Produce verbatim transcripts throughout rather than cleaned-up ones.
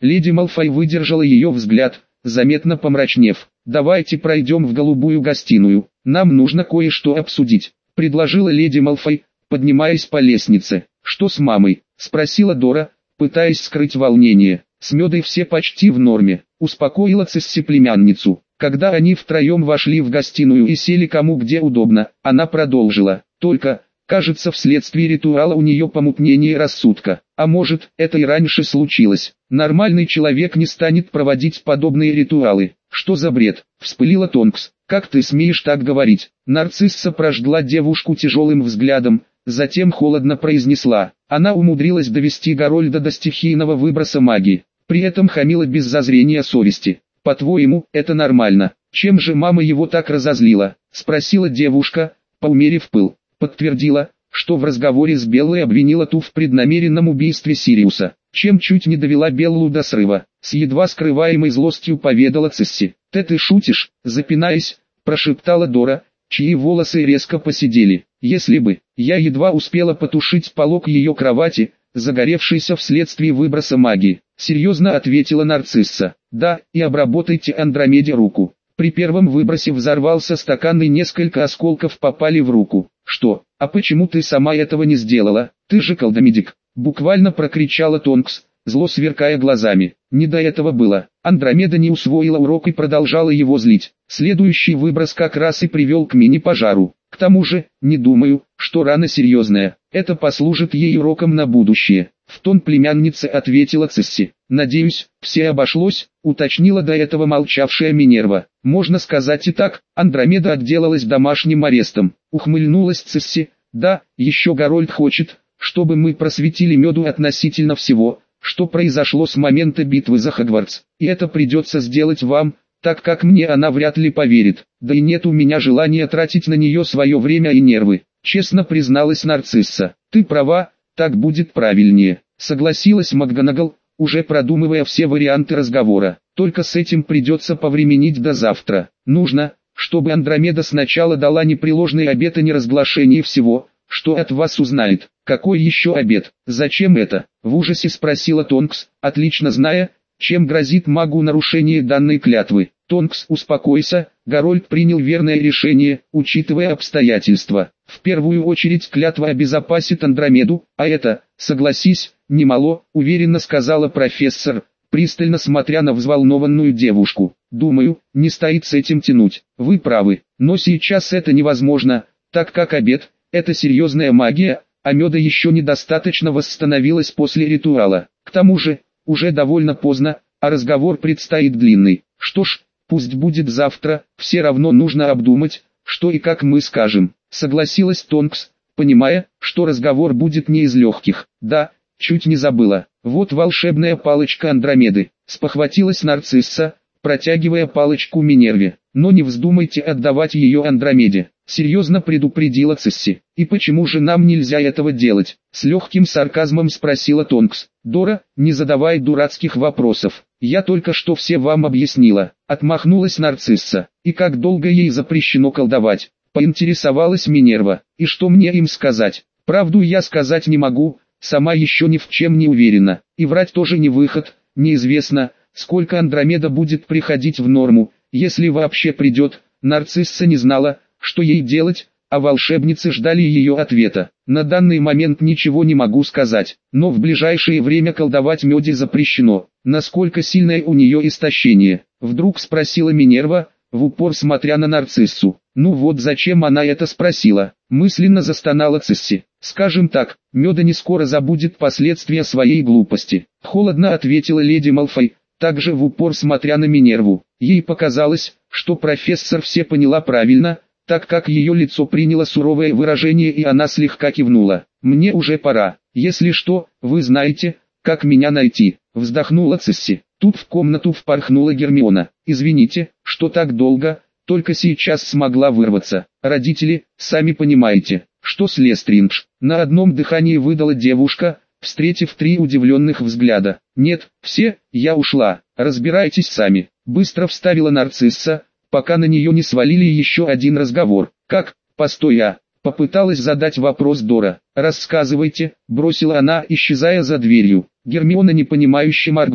Леди Малфой выдержала ее взгляд, заметно помрачнев. «Давайте пройдем в голубую гостиную, нам нужно кое-что обсудить», — предложила леди Малфой, поднимаясь по лестнице. «Что с мамой?» — спросила Дора, пытаясь скрыть волнение. «С Медой все почти в норме», — успокоила Цесси племянницу. Когда они втроем вошли в гостиную и сели кому где удобно, она продолжила. «Только, кажется, вследствие ритуала у нее помутнение рассудка. А может, это и раньше случилось. Нормальный человек не станет проводить подобные ритуалы. Что за бред?» — вспылила Тонкс. «Как ты смеешь так говорить?» Нарцисса прожгла девушку тяжелым взглядом, затем холодно произнесла. Она умудрилась довести Гарольда до стихийного выброса магии. При этом хамила без зазрения совести. «По-твоему, это нормально? Чем же мама его так разозлила?» — спросила девушка, поумерив пыл. Подтвердила, что в разговоре с Беллой обвинила ту в преднамеренном убийстве Сириуса, чем чуть не довела Беллу до срыва. С едва скрываемой злостью поведала Цесси. «Ты ты шутишь?» — запинаясь, прошептала Дора, чьи волосы резко посидели. «Если бы, я едва успела потушить полог ее кровати, загоревшийся вследствие выброса магии», — серьезно ответила Нарцисса. «Да, и обработайте Андромеде руку». При первом выбросе взорвался стакан и несколько осколков попали в руку. «Что, а почему ты сама этого не сделала? Ты же колдомедик!» — буквально прокричала Тонкс, зло сверкая глазами. Не до этого было. Андромеда не усвоила урок и продолжала его злить. Следующий выброс как раз и привел к мини-пожару. К тому же, не думаю, что рана серьезная. Это послужит ей уроком на будущее. В тон племянницы ответила Цесси. «Надеюсь, все обошлось», — уточнила до этого молчавшая Минерва. «Можно сказать и так, Андромеда отделалась домашним арестом», — ухмыльнулась Цесси. «Да, еще Гарольд хочет, чтобы мы просветили Меду относительно всего, что произошло с момента битвы за Хогвартс. И это придется сделать вам, так как мне она вряд ли поверит. Да и нет у меня желания тратить на нее свое время и нервы», — честно призналась Нарцисса. «Ты права, так будет правильнее», — согласилась МакГонагал, уже продумывая все варианты разговора. «Только с этим придется повременить до завтра. Нужно, чтобы Андромеда сначала дала непреложный обет о неразглашении всего, что от вас узнает». «Какой еще обет? Зачем это?» — в ужасе спросила Тонкс, отлично зная, чем грозит магу нарушение данной клятвы. «Тонкс, успокойся, Гарольд принял верное решение, учитывая обстоятельства. В первую очередь клятва обезопасит Андромеду, а это, согласись, немало», — уверенно сказала профессор, пристально смотря на взволнованную девушку. «Думаю, не стоит с этим тянуть. Вы правы, но сейчас это невозможно, так как обет — это серьезная магия, а Меда еще недостаточно восстановилась после ритуала. К тому же, уже довольно поздно, а разговор предстоит длинный. Что ж, пусть будет завтра, все равно нужно обдумать, что и как мы скажем», — согласилась Тонкс, понимая, что разговор будет не из легких. «Да, чуть не забыла. Вот волшебная палочка Андромеды», — спохватилась Нарцисса, протягивая палочку Минерве. «Но не вздумайте отдавать ее Андромеде», — серьезно предупредила Цесси. «И почему же нам нельзя этого делать?» — с легким сарказмом спросила Тонкс. «Дора, не задавай дурацких вопросов. Я только что все вам объяснила», — отмахнулась Нарцисса. «И как долго ей запрещено колдовать?» — поинтересовалась Минерва. «И что мне им сказать? Правду я сказать не могу, сама еще ни в чем не уверена. И врать тоже не выход, неизвестно, сколько Андромеда будет приходить в норму, если вообще придет». Нарцисса не знала, что ей делать, а волшебницы ждали ее ответа. «На данный момент ничего не могу сказать, но в ближайшее время колдовать Меде запрещено». «Насколько сильное у нее истощение?» — вдруг спросила Минерва, в упор смотря на Нарциссу. «Ну вот зачем она это спросила?» — мысленно застонала Цесси. «Скажем так, Меда не скоро забудет последствия своей глупости», — холодно ответила леди Малфой, также в упор смотря на Минерву. Ей показалось, что профессор все поняла правильно, так как ее лицо приняло суровое выражение и она слегка кивнула. «Мне уже пора. Если что, вы знаете, как меня найти», — вздохнула Цесси. Тут в комнату впорхнула Гермиона. «Извините, что так долго, только сейчас смогла вырваться. Родители, сами понимаете, что с Лестридж», — на одном дыхании выдала девушка, встретив три удивленных взгляда. «Нет, все, я ушла, разбирайтесь сами», — быстро вставила Нарцисса, пока на нее не свалили еще один разговор. «Как? Постой, а!» — попыталась задать вопрос Дора. «Рассказывайте», — бросила она, исчезая за дверью. Гермиона непонимающе моргнула.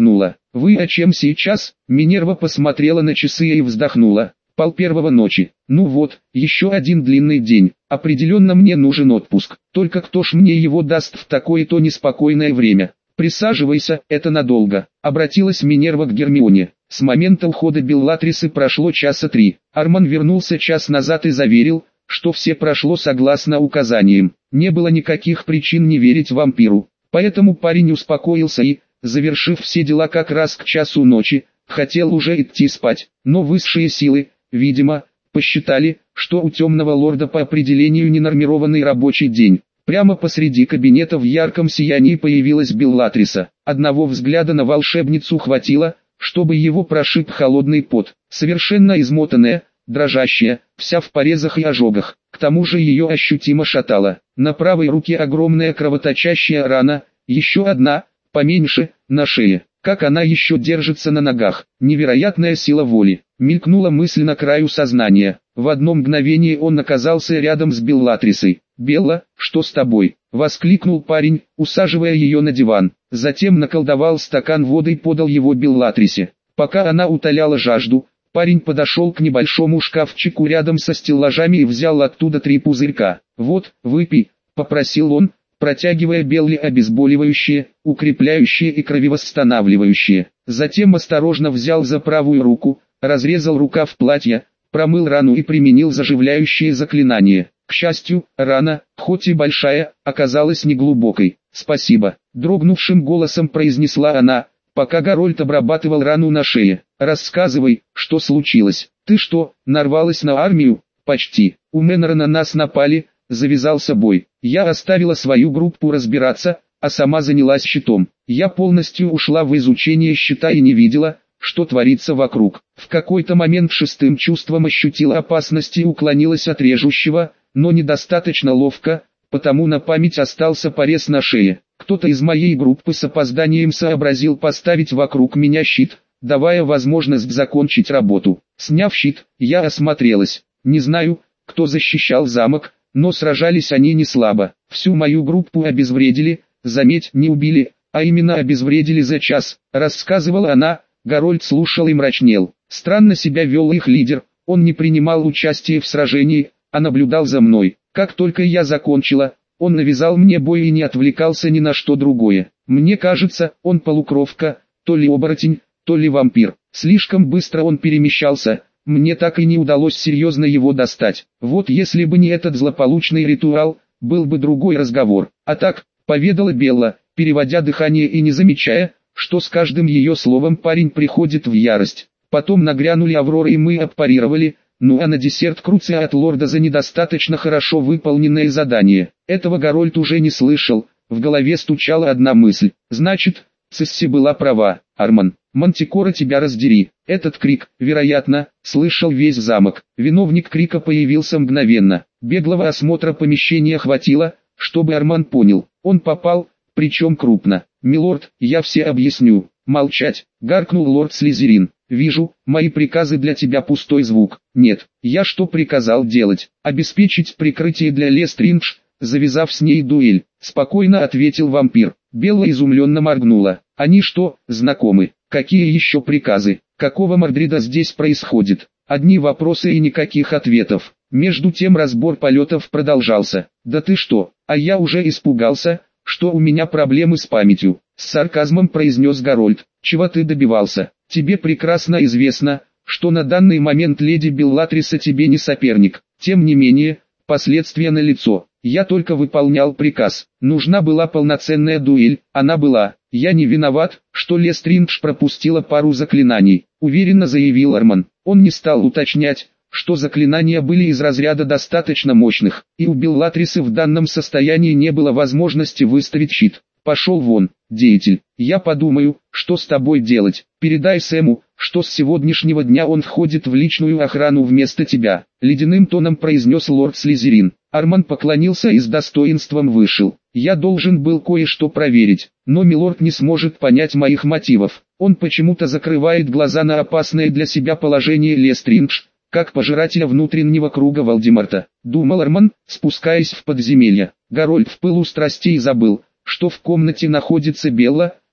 Вы о чем сейчас? Минерва посмотрела на часы и вздохнула. Пол первого ночи. Ну вот, еще один длинный день. Определенно мне нужен отпуск. Только кто ж мне его даст в такое-то неспокойное время? Присаживайся, это надолго. Обратилась Минерва к Гермионе. С момента ухода Беллатрисы прошло часа три. Арман вернулся час назад и заверил, что все прошло согласно указаниям. Не было никаких причин не верить вампиру. Поэтому парень успокоился и, завершив все дела как раз к часу ночи, хотел уже идти спать. Но высшие силы, видимо, посчитали, что у темного лорда по определению ненормированный рабочий день. Прямо посреди кабинета в ярком сиянии появилась Беллатриса. Одного взгляда на волшебницу хватило, чтобы его прошиб холодный пот. Совершенно измотанная, дрожащая, вся в порезах и ожогах. К тому же ее ощутимо шатало. На правой руке огромная кровоточащая рана, еще одна, поменьше, на шее. Как она еще держится на ногах? Невероятная сила воли. Мелькнула мысль на краю сознания. В одно мгновение он оказался рядом с Беллатрисой. «Белла, что с тобой?» — воскликнул парень, усаживая ее на диван. Затем наколдовал стакан воды и подал его Беллатрисе. Пока она утоляла жажду, парень подошел к небольшому шкафчику рядом со стеллажами и взял оттуда три пузырька. «Вот, выпей», — попросил он, протягивая Белле обезболивающее, укрепляющее и кровевосстанавливающее. Затем осторожно взял за правую руку, разрезал рукав платья, промыл рану и применил заживляющее заклинание. К счастью, рана, хоть и большая, оказалась неглубокой. «Спасибо», — дрогнувшим голосом произнесла она, пока Гарольд обрабатывал рану на шее. «Рассказывай, что случилось. Ты что, нарвалась на армию?» «Почти. У Мэннера на нас напали, завязался бой. Я оставила свою группу разбираться, а сама занялась щитом. Я полностью ушла в изучение щита и не видела, что творится вокруг. В какой-то момент шестым чувством ощутила опасность и уклонилась от режущего, но недостаточно ловко, потому на память остался порез на шее. Кто-то из моей группы с опозданием сообразил поставить вокруг меня щит, давая возможность закончить работу. Сняв щит, я осмотрелась. Не знаю, кто защищал замок, но сражались они не слабо. Всю мою группу обезвредили, заметь, не убили, а именно обезвредили за час, рассказывала она. Гарольд слушал и мрачнел. Странно себя вел их лидер, он не принимал участия в сражении, а наблюдал за мной. Как только я закончила, он навязал мне бой и не отвлекался ни на что другое. Мне кажется, он полукровка, то ли оборотень, то ли вампир. Слишком быстро он перемещался, мне так и не удалось серьезно его достать. Вот если бы не этот злополучный ритуал, был бы другой разговор. А так, поведала Белла, переводя дыхание и не замечая, что с каждым ее словом парень приходит в ярость. Потом нагрянули Аврора и мы отпарировали, ну а на десерт Круция от лорда за недостаточно хорошо выполненное задание. Этого Гарольд уже не слышал, в голове стучала одна мысль. Значит, Цесси была права. Арман, Мантикора тебя раздери. Этот крик, вероятно, слышал весь замок. Виновник крика появился мгновенно. Беглого осмотра помещения хватило, чтобы Арман понял. Он попал, причем крупно. «Милорд, я все объясню». «Молчать», — гаркнул лорд Слизерин. «Вижу, мои приказы для тебя пустой звук». «Нет, я что приказал делать? Обеспечить прикрытие для Лестриндж, завязав с ней дуэль», — спокойно ответил вампир. Белла изумленно моргнула. «Они что, знакомы? Какие еще приказы? Какого мордрида здесь происходит?» Одни вопросы и никаких ответов. Между тем разбор полетов продолжался. «Да ты что, а я уже испугался, что у меня проблемы с памятью», — с сарказмом произнес Гарольд. «Чего ты добивался? Тебе прекрасно известно, что на данный момент леди Беллатриса тебе не соперник. Тем не менее, последствия налицо. Я только выполнял приказ. Нужна была полноценная дуэль, она была. Я не виноват, что Лестриндж пропустила пару заклинаний», — уверенно заявил Арман. Он не стал уточнять, что заклинания были из разряда достаточно мощных, и у Беллатрисы в данном состоянии не было возможности выставить щит. «Пошел вон, деятель, я подумаю, что с тобой делать. Передай Сэму, что с сегодняшнего дня он входит в личную охрану вместо тебя», — ледяным тоном произнес лорд Слизерин. Арман поклонился и с достоинством вышел. «Я должен был кое-что проверить, но милорд не сможет понять моих мотивов. Он почему-то закрывает глаза на опасное для себя положение Лестриндж, как пожирателя внутреннего круга Волдеморта», — думал Арман, спускаясь в подземелье. Гарольд в пылу страстей забыл, что в комнате находится Белла,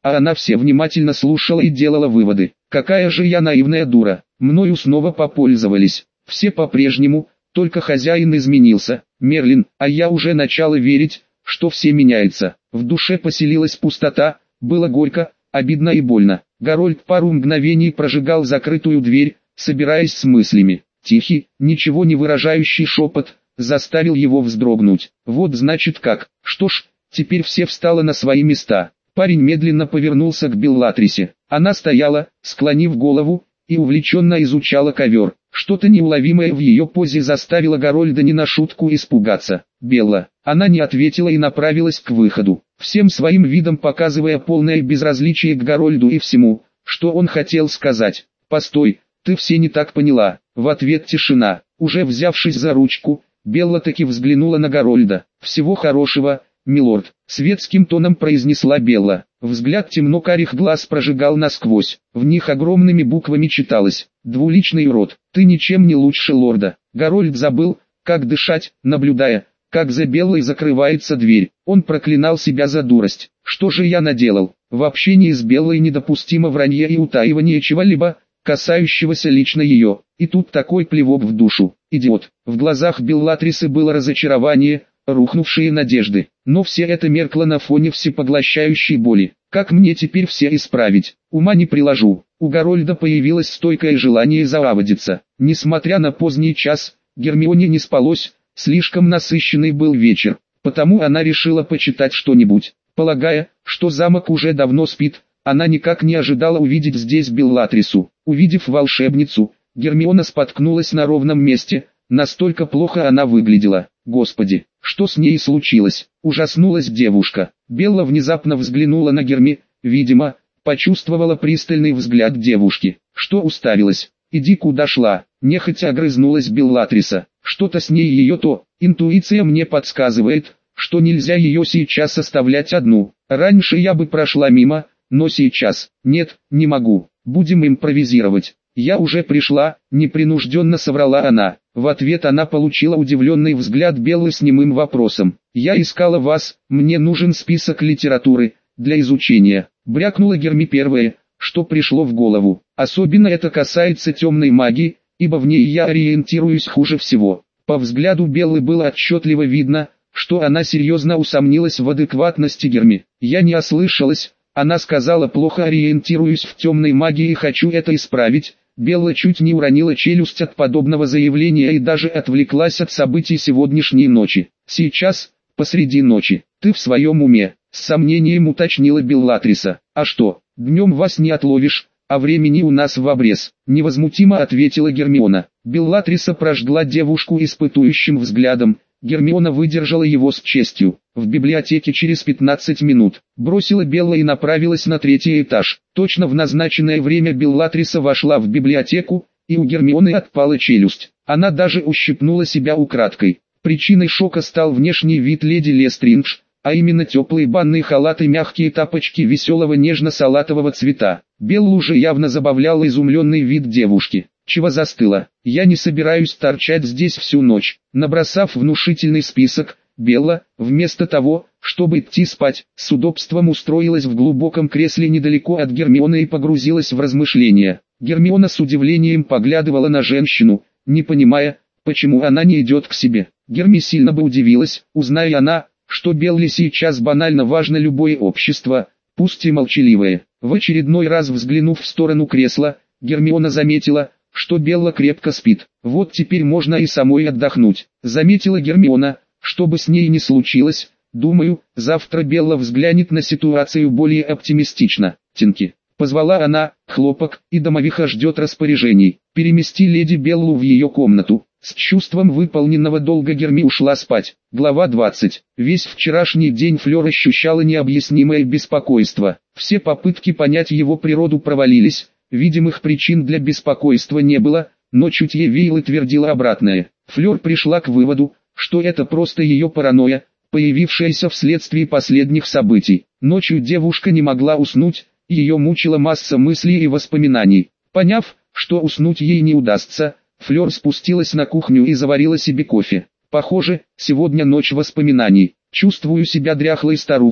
а она все внимательно слушала и делала выводы. Какая же я наивная дура, мною снова попользовались. Все по-прежнему, только хозяин изменился, Мерлин, а я уже начала верить, что все меняется. В душе поселилась пустота, было горько, обидно и больно. Гарольд пару мгновений прожигал закрытую дверь, собираясь с мыслями. Тихий, ничего не выражающий шепот заставил его вздрогнуть. Вот значит как. Что ж, теперь все встало на свои места. Парень медленно повернулся к Беллатрисе. Она стояла, склонив голову, и увлеченно изучала ковер. Что-то неуловимое в ее позе заставило Гарольда не на шутку испугаться. «Белла». Она не ответила и направилась к выходу, всем своим видом показывая полное безразличие к Гарольду и всему, что он хотел сказать. «Постой, ты все не так поняла». В ответ тишина. Уже взявшись за ручку, Белла таки взглянула на Гарольда. «Всего хорошего, милорд», — светским тоном произнесла Белла. Взгляд темно-карих глаз прожигал насквозь. В них огромными буквами читалось: «Двуличный урод, ты ничем не лучше лорда». Гарольд забыл, как дышать, наблюдая, как за Беллой закрывается дверь. Он проклинал себя за дурость. Что же я наделал? В общении с Беллой недопустимо вранье и утаивание чего-либо, касающегося лично ее. И тут такой плевок в душу. Идиот. В глазах Беллатрисы было разочарование, рухнувшие надежды. Но все это меркло на фоне всепоглощающей боли. Как мне теперь все исправить? Ума не приложу. У Гарольда появилось стойкое желание зааводиться. Несмотря на поздний час, Гермионе не спалось, слишком насыщенный был вечер. Потому она решила почитать что-нибудь. Полагая, что замок уже давно спит, она никак не ожидала увидеть здесь Беллатрису. Увидев волшебницу, Гермиона споткнулась на ровном месте, настолько плохо она выглядела. Господи, что с ней случилось? Ужаснулась девушка. Белла внезапно взглянула на Герми, видимо, почувствовала пристальный взгляд девушки. Что уставилась? Иди куда шла, нехотя огрызнулась Беллатриса. Что-то с ней ее то, интуиция мне подсказывает, что нельзя ее сейчас оставлять одну. Раньше я бы прошла мимо, но сейчас, нет, не могу, будем импровизировать. Я уже пришла, непринужденно соврала она. В ответ она получила удивленный взгляд Беллы с немым вопросом. Я искала вас, мне нужен список литературы, для изучения. Брякнула Герми первое, что пришло в голову. Особенно это касается темной магии, ибо в ней я ориентируюсь хуже всего. По взгляду Беллы было отчетливо видно, что она серьезно усомнилась в адекватности Герми. Я не ослышалась, она сказала: плохо ориентируюсь в темной магии и хочу это исправить. Белла чуть не уронила челюсть от подобного заявления и даже отвлеклась от событий сегодняшней ночи. Сейчас, посреди ночи, ты в своем уме? С сомнением уточнила Беллатриса. А что, днем вас не отловишь, а времени у нас в обрез, невозмутимо ответила Гермиона. Беллатриса прожгла девушку испытующим взглядом. Гермиона выдержала его с честью. В библиотеке через пятнадцать минут, бросила Белла и направилась на третий этаж. Точно в назначенное время Беллатриса вошла в библиотеку, и у Гермионы отпала челюсть. Она даже ущипнула себя украдкой. Причиной шока стал внешний вид леди Лестриндж, а именно теплые банные халаты и мягкие тапочки веселого нежно-салатового цвета. Беллу же явно забавлял изумленный вид девушки. Чего застыла? Я не собираюсь торчать здесь всю ночь. Набросав внушительный список, Белла, вместо того, чтобы идти спать, с удобством устроилась в глубоком кресле недалеко от Гермионы и погрузилась в размышления. Гермиона с удивлением поглядывала на женщину, не понимая, почему она не идет к себе. Герми сильно бы удивилась, узная она, что Белле сейчас банально важно любое общество, пусть и молчаливое. В очередной раз взглянув в сторону кресла, Гермиона заметила, что Белла крепко спит. Вот теперь можно и самой отдохнуть. Заметила Гермиона, что бы с ней ни случилось, думаю, завтра Белла взглянет на ситуацию более оптимистично. Тинки. Позвала она, хлопок, и домовиха ждет распоряжений. Перемести леди Беллу в ее комнату. С чувством выполненного долга Герми ушла спать. Глава двадцать. Весь вчерашний день Флёр ощущала необъяснимое беспокойство. Все попытки понять его природу провалились. Видимых причин для беспокойства не было, но чутье веяло и твердило обратное. Флёр пришла к выводу, что это просто ее паранойя, появившаяся вследствие последних событий. Ночью девушка не могла уснуть, ее мучила масса мыслей и воспоминаний. Поняв, что уснуть ей не удастся, Флёр спустилась на кухню и заварила себе кофе. Похоже, сегодня ночь воспоминаний. Чувствую себя дряхлой старухой,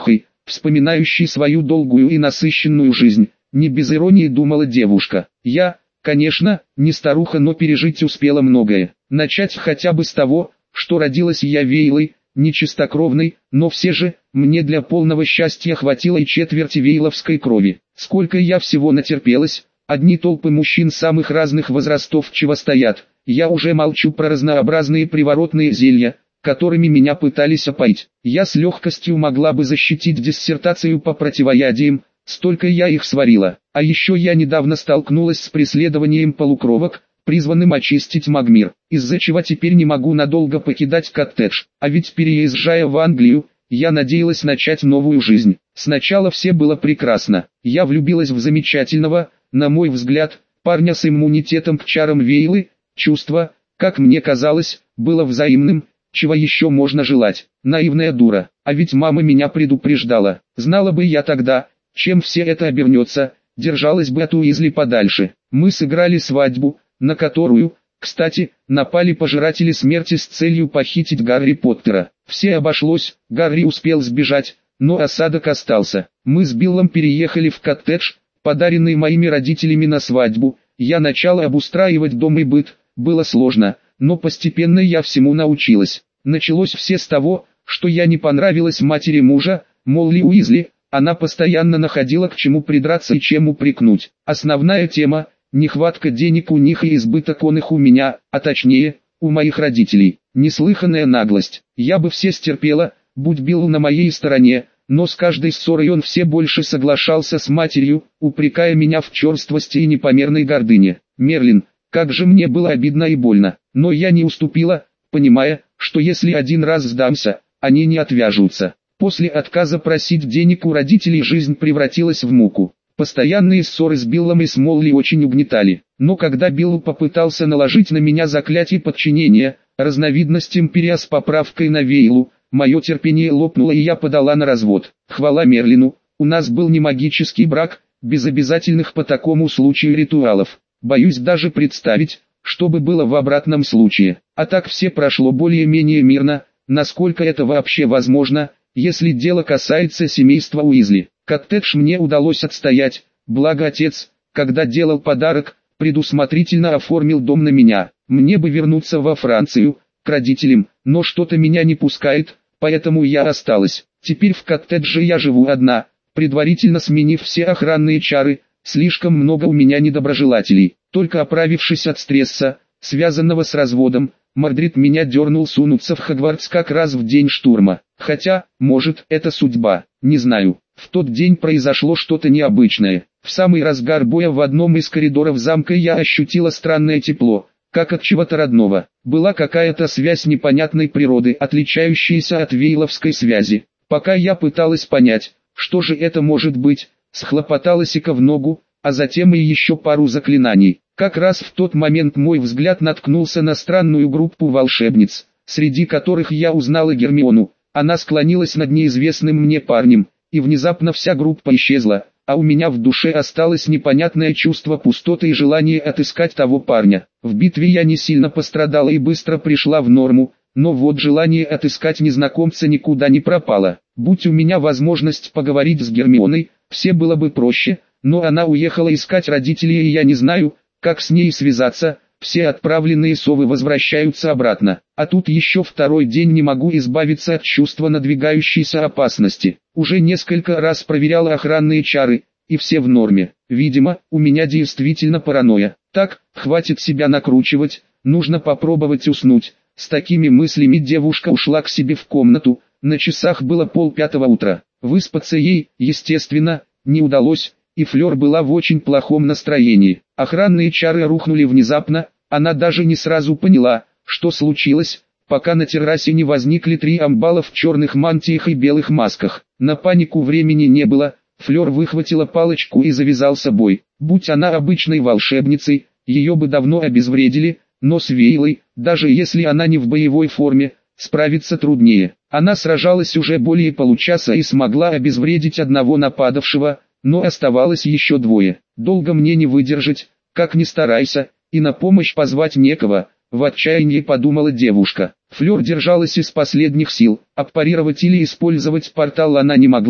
вспоминающий свою долгую и насыщенную жизнь, не без иронии думала девушка. Я, конечно, не старуха, но пережить успела многое. Начать хотя бы с того, что родилась я Вейлой, не чистокровной, но все же, мне для полного счастья хватило и четверти вейловской крови. Сколько я всего натерпелась, одни толпы мужчин самых разных возрастов чего стоят, я уже молчу про разнообразные приворотные зелья, которыми меня пытались опоить. Я с легкостью могла бы защитить диссертацию по противоядиям, столько я их сварила. А еще я недавно столкнулась с преследованием полукровок, призванным очистить Магмир, из-за чего теперь не могу надолго покидать коттедж. А ведь переезжая в Англию, я надеялась начать новую жизнь. Сначала все было прекрасно. Я влюбилась в замечательного, на мой взгляд, парня с иммунитетом к чарам Вейлы. Чувство, как мне казалось, было взаимным. Чего еще можно желать? Наивная дура. А ведь мама меня предупреждала. Знала бы я тогда, чем все это обернется, держалась бы от Уизли подальше. Мы сыграли свадьбу, на которую, кстати, напали пожиратели смерти с целью похитить Гарри Поттера. Все обошлось, Гарри успел сбежать, но осадок остался. Мы с Биллом переехали в коттедж, подаренный моими родителями на свадьбу. Я начала обустраивать дом и быт, было сложно, но постепенно я всему научилась. Началось все с того, что я не понравилась матери мужа, Молли Уизли, она постоянно находила к чему придраться и чем упрекнуть. Основная тема – нехватка денег у них и избыток он их у меня, а точнее, у моих родителей. Неслыханная наглость. Я бы все стерпела, будь Билл на моей стороне, но с каждой ссорой он все больше соглашался с матерью, упрекая меня в черствости и непомерной гордыне. Мерлин, как же мне было обидно и больно, но я не уступила, понимая, что если один раз сдамся, они не отвяжутся. После отказа просить денег у родителей жизнь превратилась в муку. Постоянные ссоры с Биллом и с Молли очень угнетали. Но когда Билл попытался наложить на меня заклятие подчинения, разновидность империя с поправкой на Вейлу, мое терпение лопнуло и я подала на развод. Хвала Мерлину, у нас был не магический брак, без обязательных по такому случаю ритуалов. Боюсь даже представить, что бы было в обратном случае. А так все прошло более-менее мирно, насколько это вообще возможно, если дело касается семейства Уизли. Коттедж мне удалось отстоять, благо отец, когда делал подарок, предусмотрительно оформил дом на меня. Мне бы вернуться во Францию, к родителям, но что-то меня не пускает, поэтому я осталась. Теперь в коттедже я живу одна, предварительно сменив все охранные чары, слишком много у меня недоброжелателей. Только оправившись от стресса, связанного с разводом, Мордрид меня дернул сунуться в Хогвартс как раз в день штурма. Хотя, может, это судьба, не знаю. В тот день произошло что-то необычное. В самый разгар боя в одном из коридоров замка я ощутила странное тепло, как от чего-то родного. Была какая-то связь непонятной природы, отличающаяся от вейловской связи. Пока я пыталась понять, что же это может быть, схлопотала сика в ногу, а затем и еще пару заклинаний. Как раз в тот момент мой взгляд наткнулся на странную группу волшебниц, среди которых я узнала Гермиону. Она склонилась над неизвестным мне парнем, и внезапно вся группа исчезла, а у меня в душе осталось непонятное чувство пустоты и желание отыскать того парня. В битве я не сильно пострадала и быстро пришла в норму, но вот желание отыскать незнакомца никуда не пропало. Будь у меня возможность поговорить с Гермионой, все было бы проще, но она уехала искать родителей и я не знаю, как с ней связаться. Все отправленные совы возвращаются обратно, а тут еще второй день не могу избавиться от чувства надвигающейся опасности. Уже несколько раз проверяла охранные чары, и все в норме. Видимо, у меня действительно паранойя. Так, хватит себя накручивать, нужно попробовать уснуть. С такими мыслями девушка ушла к себе в комнату, на часах было полпятого утра. Выспаться ей, естественно, не удалось, и Флёр была в очень плохом настроении. Охранные чары рухнули внезапно, она даже не сразу поняла, что случилось, пока на террасе не возникли три амбала в черных мантиях и белых масках. На панику времени не было, Флёр выхватила палочку и завязался бой. Будь она обычной волшебницей, ее бы давно обезвредили, но с Вейлой, даже если она не в боевой форме, справиться труднее. Она сражалась уже более получаса и смогла обезвредить одного нападавшего, но оставалось еще двое. Долго мне не выдержать, как ни старайся, и на помощь позвать некого, в отчаянии подумала девушка. Флёр держалась из последних сил, аппарировать или использовать портал она не могла,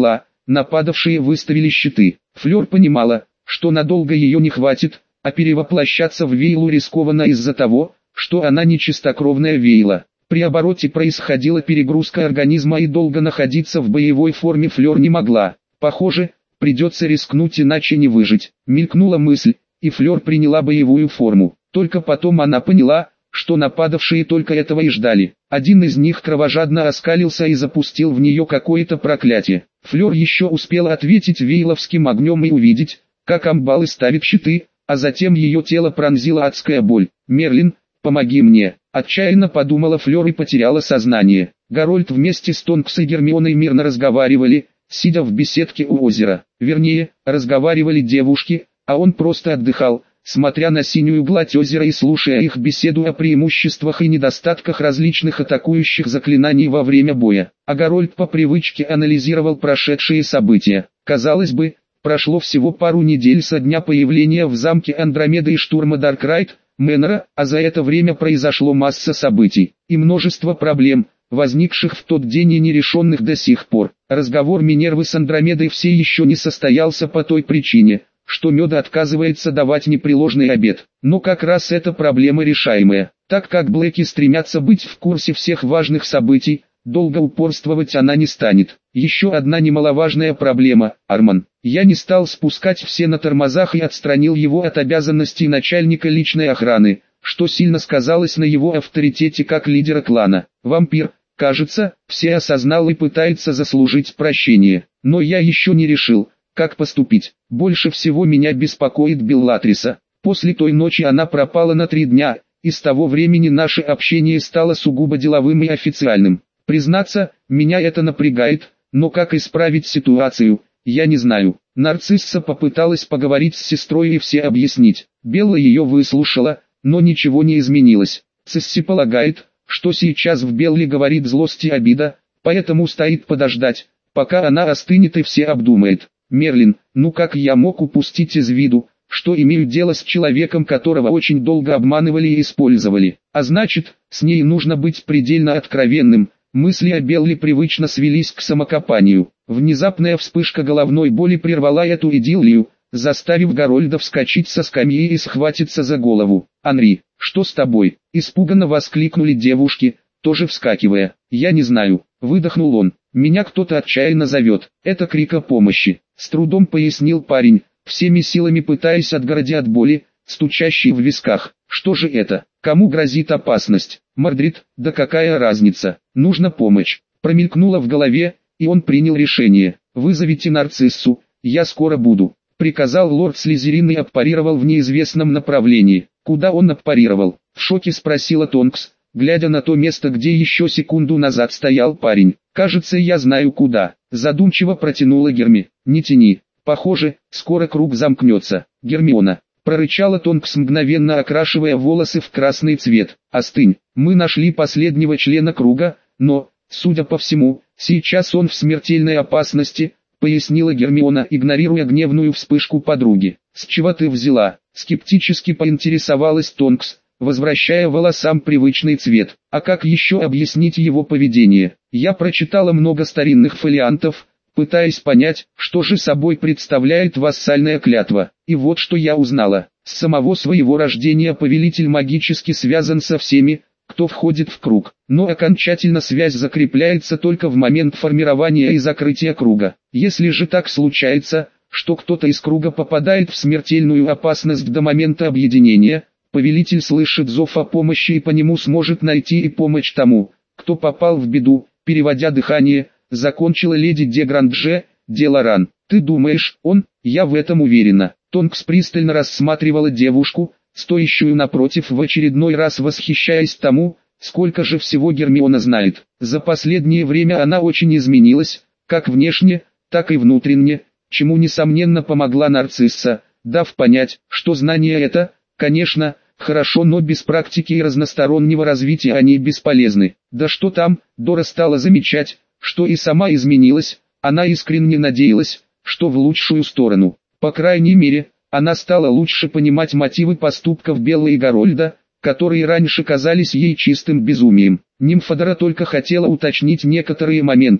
нападавшие выставили щиты. Флёр понимала, что надолго ее не хватит, а перевоплощаться в Вейлу рискованно из-за того, что она не чистокровная Вейла. При обороте происходила перегрузка организма, и долго находиться в боевой форме Флёр не могла. Похоже, придется рискнуть, иначе не выжить. Мелькнула мысль, и Флёр приняла боевую форму. Только потом она поняла, что нападавшие только этого и ждали. Один из них кровожадно оскалился и запустил в нее какое-то проклятие. Флёр еще успела ответить вейловским огнем и увидеть, как амбалы ставят щиты, а затем ее тело пронзила адская боль. «Мерлин, помоги мне!» Отчаянно подумала Флёр и потеряла сознание. Гарольд вместе с Тонкс и Гермионой мирно разговаривали, сидя в беседке у озера. Вернее, разговаривали девушки, а он просто отдыхал, смотря на синюю гладь озера и слушая их беседу о преимуществах и недостатках различных атакующих заклинаний во время боя. А Гарольд по привычке анализировал прошедшие события. Казалось бы, прошло всего пару недель со дня появления в замке Андромеды и штурма Даркрайт Мэннера, а за это время произошло масса событий и множество проблем, возникших в тот день и нерешенных до сих пор. Разговор Минервы с Андромедой все еще не состоялся по той причине, что Меда отказывается давать непреложный обет. Но как раз эта проблема решаемая, так как Блэки стремятся быть в курсе всех важных событий, долго упорствовать она не станет. Еще одна немаловажная проблема – Арман. Я не стал спускать все на тормозах и отстранил его от обязанностей начальника личной охраны, что сильно сказалось на его авторитете как лидера клана. Вампир, кажется, все осознал и пытается заслужить прощение. Но я еще не решил, как поступить. Больше всего меня беспокоит Беллатриса. После той ночи она пропала на три дня, и с того времени наше общение стало сугубо деловым и официальным. Признаться, меня это напрягает, но как исправить ситуацию, я не знаю. Нарцисса попыталась поговорить с сестрой и все объяснить. Белла ее выслушала, но ничего не изменилось. Цисси полагает, что сейчас в Белле говорит злость и обида, поэтому стоит подождать, пока она остынет и все обдумает. Мерлин, ну как я мог упустить из виду, что имею дело с человеком, которого очень долго обманывали и использовали, а значит, с ней нужно быть предельно откровенным. Мысли о Белле привычно свелись к самокопанию. Внезапная вспышка головной боли прервала эту идиллию, заставив Гарольда вскочить со скамьи и схватиться за голову. «Анри, что с тобой?» – испуганно воскликнули девушки, тоже вскакивая. «Я не знаю», – выдохнул он. «Меня кто-то отчаянно зовет. Это крик о помощи», – с трудом пояснил парень, всеми силами пытаясь отгородить от боли, стучащей в висках. «Что же это? Кому грозит опасность?» «Мордрид, да какая разница? Нужна помощь». Промелькнуло в голове, и он принял решение. «Вызовите Нарциссу, я скоро буду», — приказал лорд Слизерин и аппарировал в неизвестном направлении. «Куда он аппарировал?» — в шоке спросила Тонкс, глядя на то место, где еще секунду назад стоял парень. «Кажется, я знаю куда», — задумчиво протянула Герми. «Не тяни, похоже, скоро круг замкнется». «Гермиона», — прорычала Тонкс, мгновенно окрашивая волосы в красный цвет. «Остынь, мы нашли последнего члена круга, но, судя по всему, сейчас он в смертельной опасности», — пояснила Гермиона, игнорируя гневную вспышку подруги. «С чего ты взяла?» — скептически поинтересовалась Тонкс, возвращая волосам привычный цвет. «А как еще объяснить его поведение? Я прочитала много старинных фолиантов, пытаясь понять, что же собой представляет вассальная клятва. И вот что я узнала. С самого своего рождения повелитель магически связан со всеми, кто входит в круг, но окончательно связь закрепляется только в момент формирования и закрытия круга. Если же так случается, что кто-то из круга попадает в смертельную опасность до момента объединения, повелитель слышит зов о помощи и по нему сможет найти и помочь тому, кто попал в беду. Переводя дыхание, закончила леди де Грандже, де Лоран. «Ты думаешь, он?» «Я в этом уверена». Тонкс пристально рассматривала девушку, стоящую напротив, в очередной раз восхищаясь тому, сколько же всего Гермиона знает. За последнее время она очень изменилась, как внешне, так и внутренне, чему несомненно помогла Нарцисса, дав понять, что знания это, конечно, хорошо, но без практики и разностороннего развития они бесполезны. Да что там, Дора стала замечать, что и сама изменилась, она искренне надеялась, что в лучшую сторону. По крайней мере, она стала лучше понимать мотивы поступков Беллы и Гарольда, которые раньше казались ей чистым безумием. Нимфодора только хотела уточнить некоторые моменты,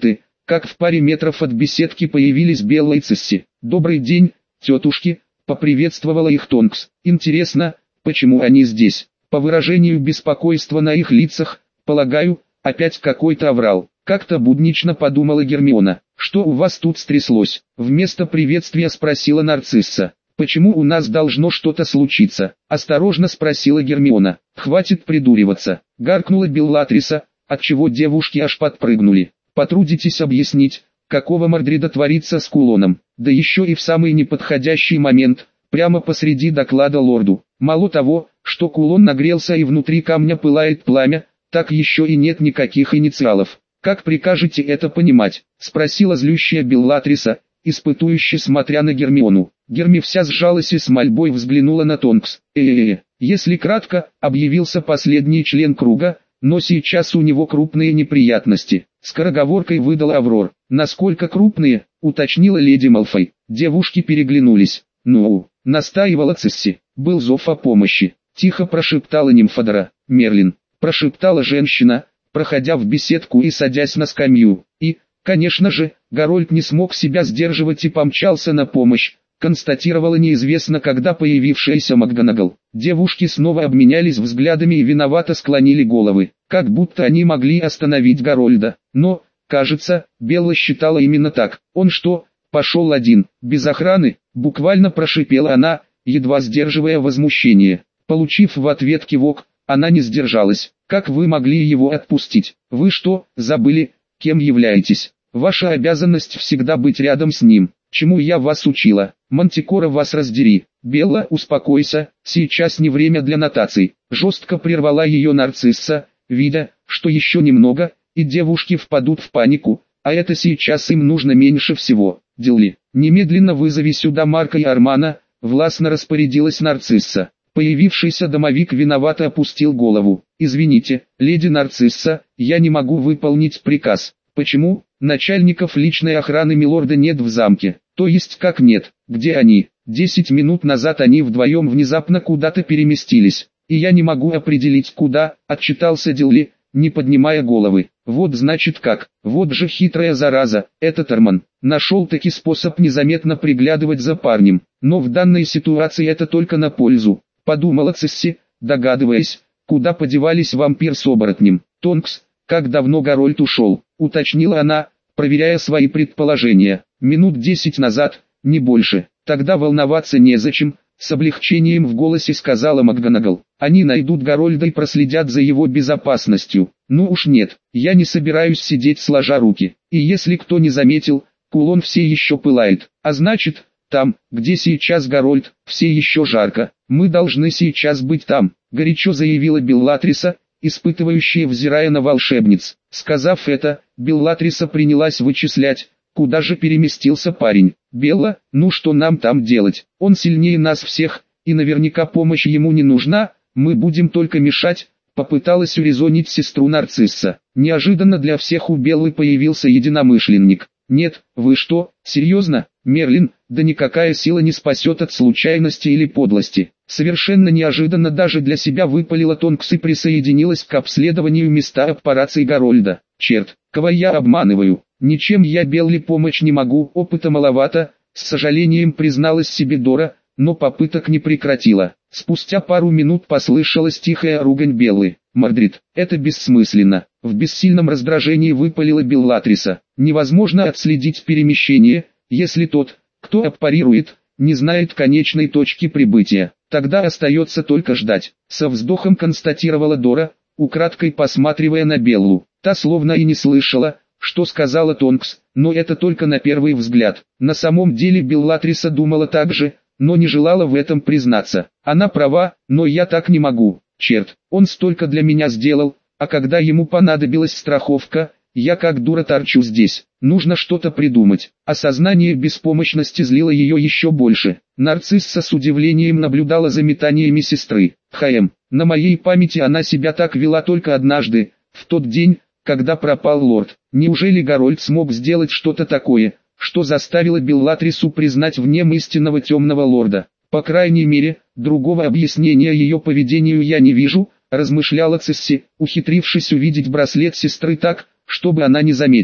как в паре метров от беседки появились Белла и Цесси. «Добрый день, тетушки», — поприветствовала их Тонкс. «Интересно, почему они здесь?» По выражению беспокойства на их лицах, полагаю, опять какой-то оврал. Как-то буднично подумала Гермиона. «Что у вас тут стряслось?» Вместо приветствия спросила Нарцисса. «Почему у нас должно что-то случиться?» Осторожно спросила Гермиона. «Хватит придуриваться», — гаркнула Беллатриса, отчего девушки аж подпрыгнули. «Потрудитесь объяснить, какого мордрида творится с кулоном, да еще и в самый неподходящий момент, прямо посреди доклада лорду. Мало того, что кулон нагрелся и внутри камня пылает пламя, так еще и нет никаких инициалов. Как прикажете это понимать?» — спросила злющая Беллатриса, испытующе смотря на Гермиону. Герми вся сжалась и с мольбой взглянула на Тонкс. «Э-э-э, если кратко, объявился последний член круга, но сейчас у него крупные неприятности», — скороговоркой выдала Аврор. «Насколько крупные?» — уточнила леди Малфой. Девушки переглянулись. «Ну?» — настаивала Цесси. «Был зов о помощи», — тихо прошептала Нимфодора. «Мерлин», — прошептала женщина, проходя в беседку и садясь на скамью. И, конечно же, Гарольд не смог себя сдерживать и помчался на помощь, констатировала неизвестно когда появившаяся МакГонагал. Девушки снова обменялись взглядами и виновато склонили головы, как будто они могли остановить Гарольда. Но, кажется, Белла считала именно так. «Он что, пошел один, без охраны?» — буквально прошипела она, едва сдерживая возмущение. Получив в ответ кивок, она не сдержалась. «Как вы могли его отпустить? Вы что, забыли, кем являетесь? Ваша обязанность всегда быть рядом с ним. Чему я вас учила? Мантикора вас раздери». «Белла, успокойся, сейчас не время для нотаций», — жестко прервала ее Нарцисса, видя, что еще немного, и девушки впадут в панику, а это сейчас им нужно меньше всего. «Дилли, немедленно вызови сюда Марка и Армана», — властно распорядилась Нарцисса. Появившийся домовик виновато опустил голову. «Извините, леди Нарцисса, я не могу выполнить приказ». «Почему? Начальников личной охраны милорда нет в замке». «То есть как нет? Где они?» «Десять минут назад они вдвоем внезапно куда-то переместились, и я не могу определить куда», — отчитался Дилли, не поднимая головы. «Вот значит как, вот же хитрая зараза, этот Арман, нашел-таки способ незаметно приглядывать за парнем, но в данной ситуации это только на пользу», — подумала Цесси, догадываясь, куда подевались вампир с оборотнем. «Тонкс, как давно Гарольд ушел?» — уточнила она, проверяя свои предположения. «Минут десять назад, не больше». «Тогда волноваться незачем», — с облегчением в голосе сказала МакГонагал. «Они найдут Гарольда и проследят за его безопасностью». «Ну уж нет, я не собираюсь сидеть сложа руки. И если кто не заметил, кулон все еще пылает. А значит, там, где сейчас Гарольд, все еще жарко. Мы должны сейчас быть там», — горячо заявила Беллатриса, испытывающая, взирая на волшебниц. Сказав это, Беллатриса принялась вычислять, куда же переместился парень. «Белла, ну что нам там делать? Он сильнее нас всех, и наверняка помощь ему не нужна, мы будем только мешать», — попыталась урезонить сестру Нарцисса. Неожиданно для всех у Беллы появился единомышленник. «Нет, вы что, серьезно, Мерлин, да никакая сила не спасет от случайности или подлости». Совершенно неожиданно даже для себя выпалила Тонкс и присоединилась к обследованию места операции Гарольда. «Черт, кого я обманываю? Ничем я Белле помочь не могу, опыта маловато», — с сожалением призналась себе Дора, но попыток не прекратила. Спустя пару минут послышалась тихая ругань Беллы. «Мордрид, это бессмысленно», — в бессильном раздражении выпалила Беллатриса. «Невозможно отследить перемещение, если тот, кто аппарирует, не знает конечной точки прибытия. Тогда остается только ждать», — со вздохом констатировала Дора, украдкой посматривая на Беллу. Та словно и не слышала, что сказала Тонкс, но это только на первый взгляд. На самом деле Беллатриса думала так же, но не желала в этом признаться. «Она права, но я так не могу. Черт, он столько для меня сделал, а когда ему понадобилась страховка, я как дура торчу здесь. Нужно что-то придумать». Осознание беспомощности злило ее еще больше. Нарцисса с удивлением наблюдала за метаниями сестры. «Хаем, на моей памяти она себя так вела только однажды, в тот день, когда пропал лорд. Неужели Гарольд смог сделать что-то такое, что заставило Беллатрису признать в нем истинного темного лорда? По крайней мере, другого объяснения ее поведению я не вижу», — размышляла Цесси, ухитрившись увидеть браслет сестры так, чтобы она не заметила.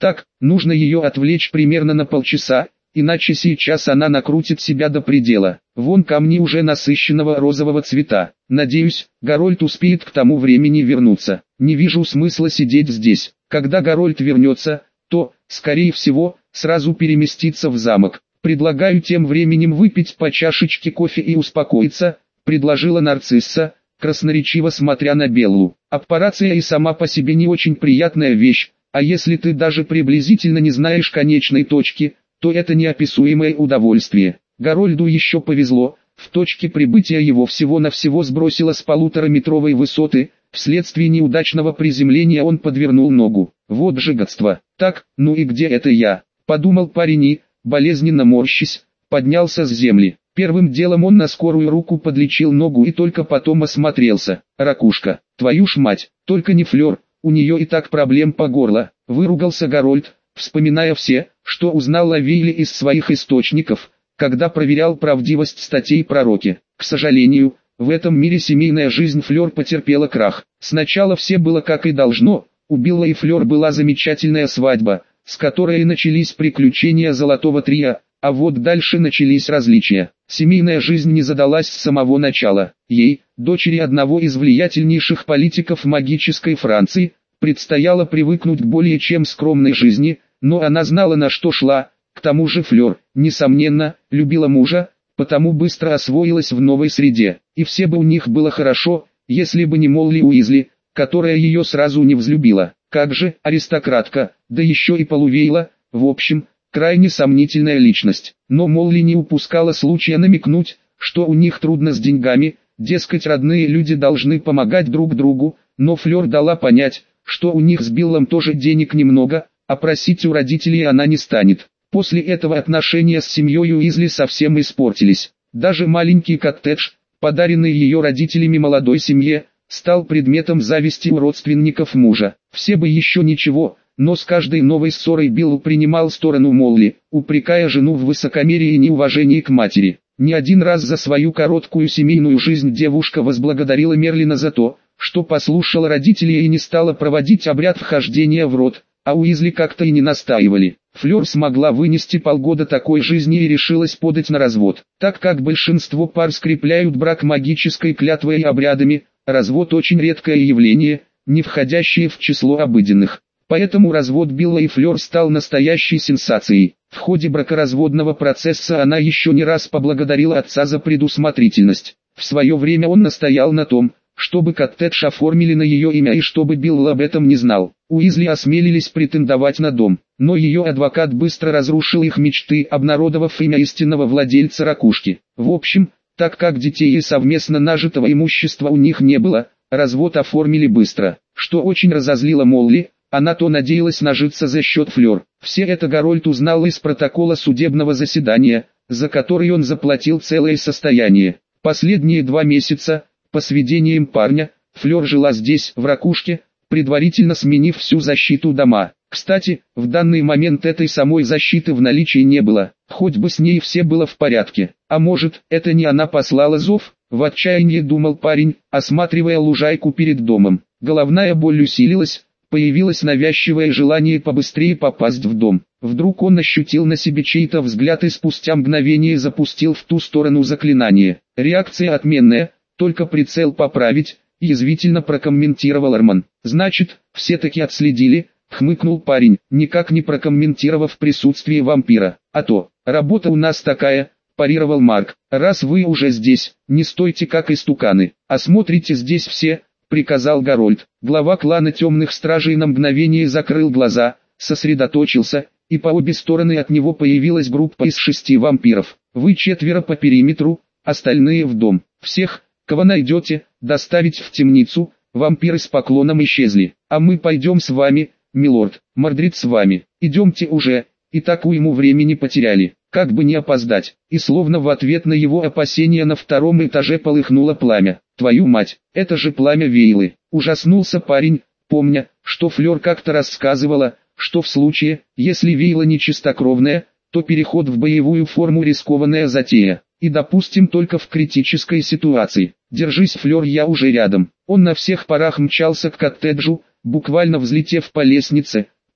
Так, нужно ее отвлечь примерно на полчаса, иначе сейчас она накрутит себя до предела. Вон камни уже насыщенного розового цвета. Надеюсь, Гарольд успеет к тому времени вернуться. Не вижу смысла сидеть здесь. Когда Гарольд вернется, то, скорее всего, сразу переместиться в замок. Предлагаю тем временем выпить по чашечке кофе и успокоиться, предложила Нарцисса, красноречиво смотря на Беллу. Аппарация и сама по себе не очень приятная вещь, а если ты даже приблизительно не знаешь конечной точки, то это неописуемое удовольствие. Гарольду еще повезло, в точке прибытия его всего-навсего сбросило с полутораметровой высоты, вследствие неудачного приземления он подвернул ногу. Вот же гадство. Так, ну и где это я? Подумал парень и, болезненно морщись, поднялся с земли. Первым делом он на скорую руку подлечил ногу и только потом осмотрелся. Ракушка, твою ж мать, только не Флёр, у нее и так проблем по горло, выругался Гарольд, вспоминая все, что узнал о Вейле из своих источников, когда проверял правдивость статей пророки. К сожалению, в этом мире семейная жизнь Флёр потерпела крах. Сначала все было как и должно, у Билла и Флёр была замечательная свадьба, с которой и начались приключения Золотого Трио, а вот дальше начались различия. Семейная жизнь не задалась с самого начала. Ей, дочери одного из влиятельнейших политиков магической Франции, предстояло привыкнуть к более чем скромной жизни, но она знала, на что шла. К тому же Флёр, несомненно, любила мужа, потому быстро освоилась в новой среде. И все бы у них было хорошо, если бы не Молли Уизли, которая ее сразу не взлюбила. Как же, аристократка, да еще и полувейла, в общем, крайне сомнительная личность. Но Молли не упускала случая намекнуть, что у них трудно с деньгами, дескать, родные люди должны помогать друг другу, но Флёр дала понять, что у них с Биллом тоже денег немного, а просить у родителей она не станет. После этого отношения с семьей Уизли совсем испортились. Даже маленький коттедж, подаренный ее родителями молодой семье, стал предметом зависти у родственников мужа. Все бы еще ничего, но с каждой новой ссорой Билл принимал сторону Молли, упрекая жену в высокомерии и неуважении к матери. Не один раз за свою короткую семейную жизнь девушка возблагодарила Мерлина за то, что послушала родителей и не стала проводить обряд вхождения в род, а Уизли как-то и не настаивали. Флёр смогла вынести полгода такой жизни и решилась подать на развод. Так как большинство пар скрепляют брак магической клятвой и обрядами, развод очень редкое явление, не входящее в число обыденных. Поэтому развод Билла и Флёр стал настоящей сенсацией. В ходе бракоразводного процесса она еще не раз поблагодарила отца за предусмотрительность. В свое время он настоял на том, чтобы коттедж оформили на ее имя и чтобы Билл об этом не знал. Уизли осмелились претендовать на дом, но ее адвокат быстро разрушил их мечты, обнародовав имя истинного владельца ракушки. В общем, так как детей и совместно нажитого имущества у них не было, развод оформили быстро, что очень разозлило Молли. Она то надеялась нажиться за счет Флёр. Все это Гарольд узнал из протокола судебного заседания, за который он заплатил целое состояние. Последние два месяца, по сведениям парня, Флёр жила здесь, в ракушке, предварительно сменив всю защиту дома. Кстати, в данный момент этой самой защиты в наличии не было, хоть бы с ней все было в порядке. А может, это не она послала зов? В отчаянии думал парень, осматривая лужайку перед домом. Головная боль усилилась. Появилось навязчивое желание побыстрее попасть в дом. Вдруг он ощутил на себе чей-то взгляд и спустя мгновение запустил в ту сторону заклинание. Реакция отменная, только прицел поправить, язвительно прокомментировал Арман. Значит, все-таки отследили, хмыкнул парень, никак не прокомментировав присутствие вампира. А то, работа у нас такая, парировал Марк. Раз вы уже здесь, не стойте как истуканы, осмотрите здесь все, приказал Гарольд. Глава клана Темных Стражей на мгновение закрыл глаза, сосредоточился, и по обе стороны от него появилась группа из шести вампиров. Вы четверо по периметру, остальные в дом. Всех, кого найдете, доставить в темницу. Вампиры с поклоном исчезли. А мы пойдем с вами, милорд. Мордрид с вами. Идемте уже, и так уйму времени потеряли. Как бы не опоздать. И словно в ответ на его опасения на втором этаже полыхнуло пламя. Твою мать, это же пламя Вейлы. Ужаснулся парень, помня, что Флёр как-то рассказывала, что в случае, если Вейла не чистокровная, то переход в боевую форму рискованная затея. И допустим только в критической ситуации. Держись, Флёр, я уже рядом. Он на всех парах мчался к коттеджу, буквально взлетев по лестнице.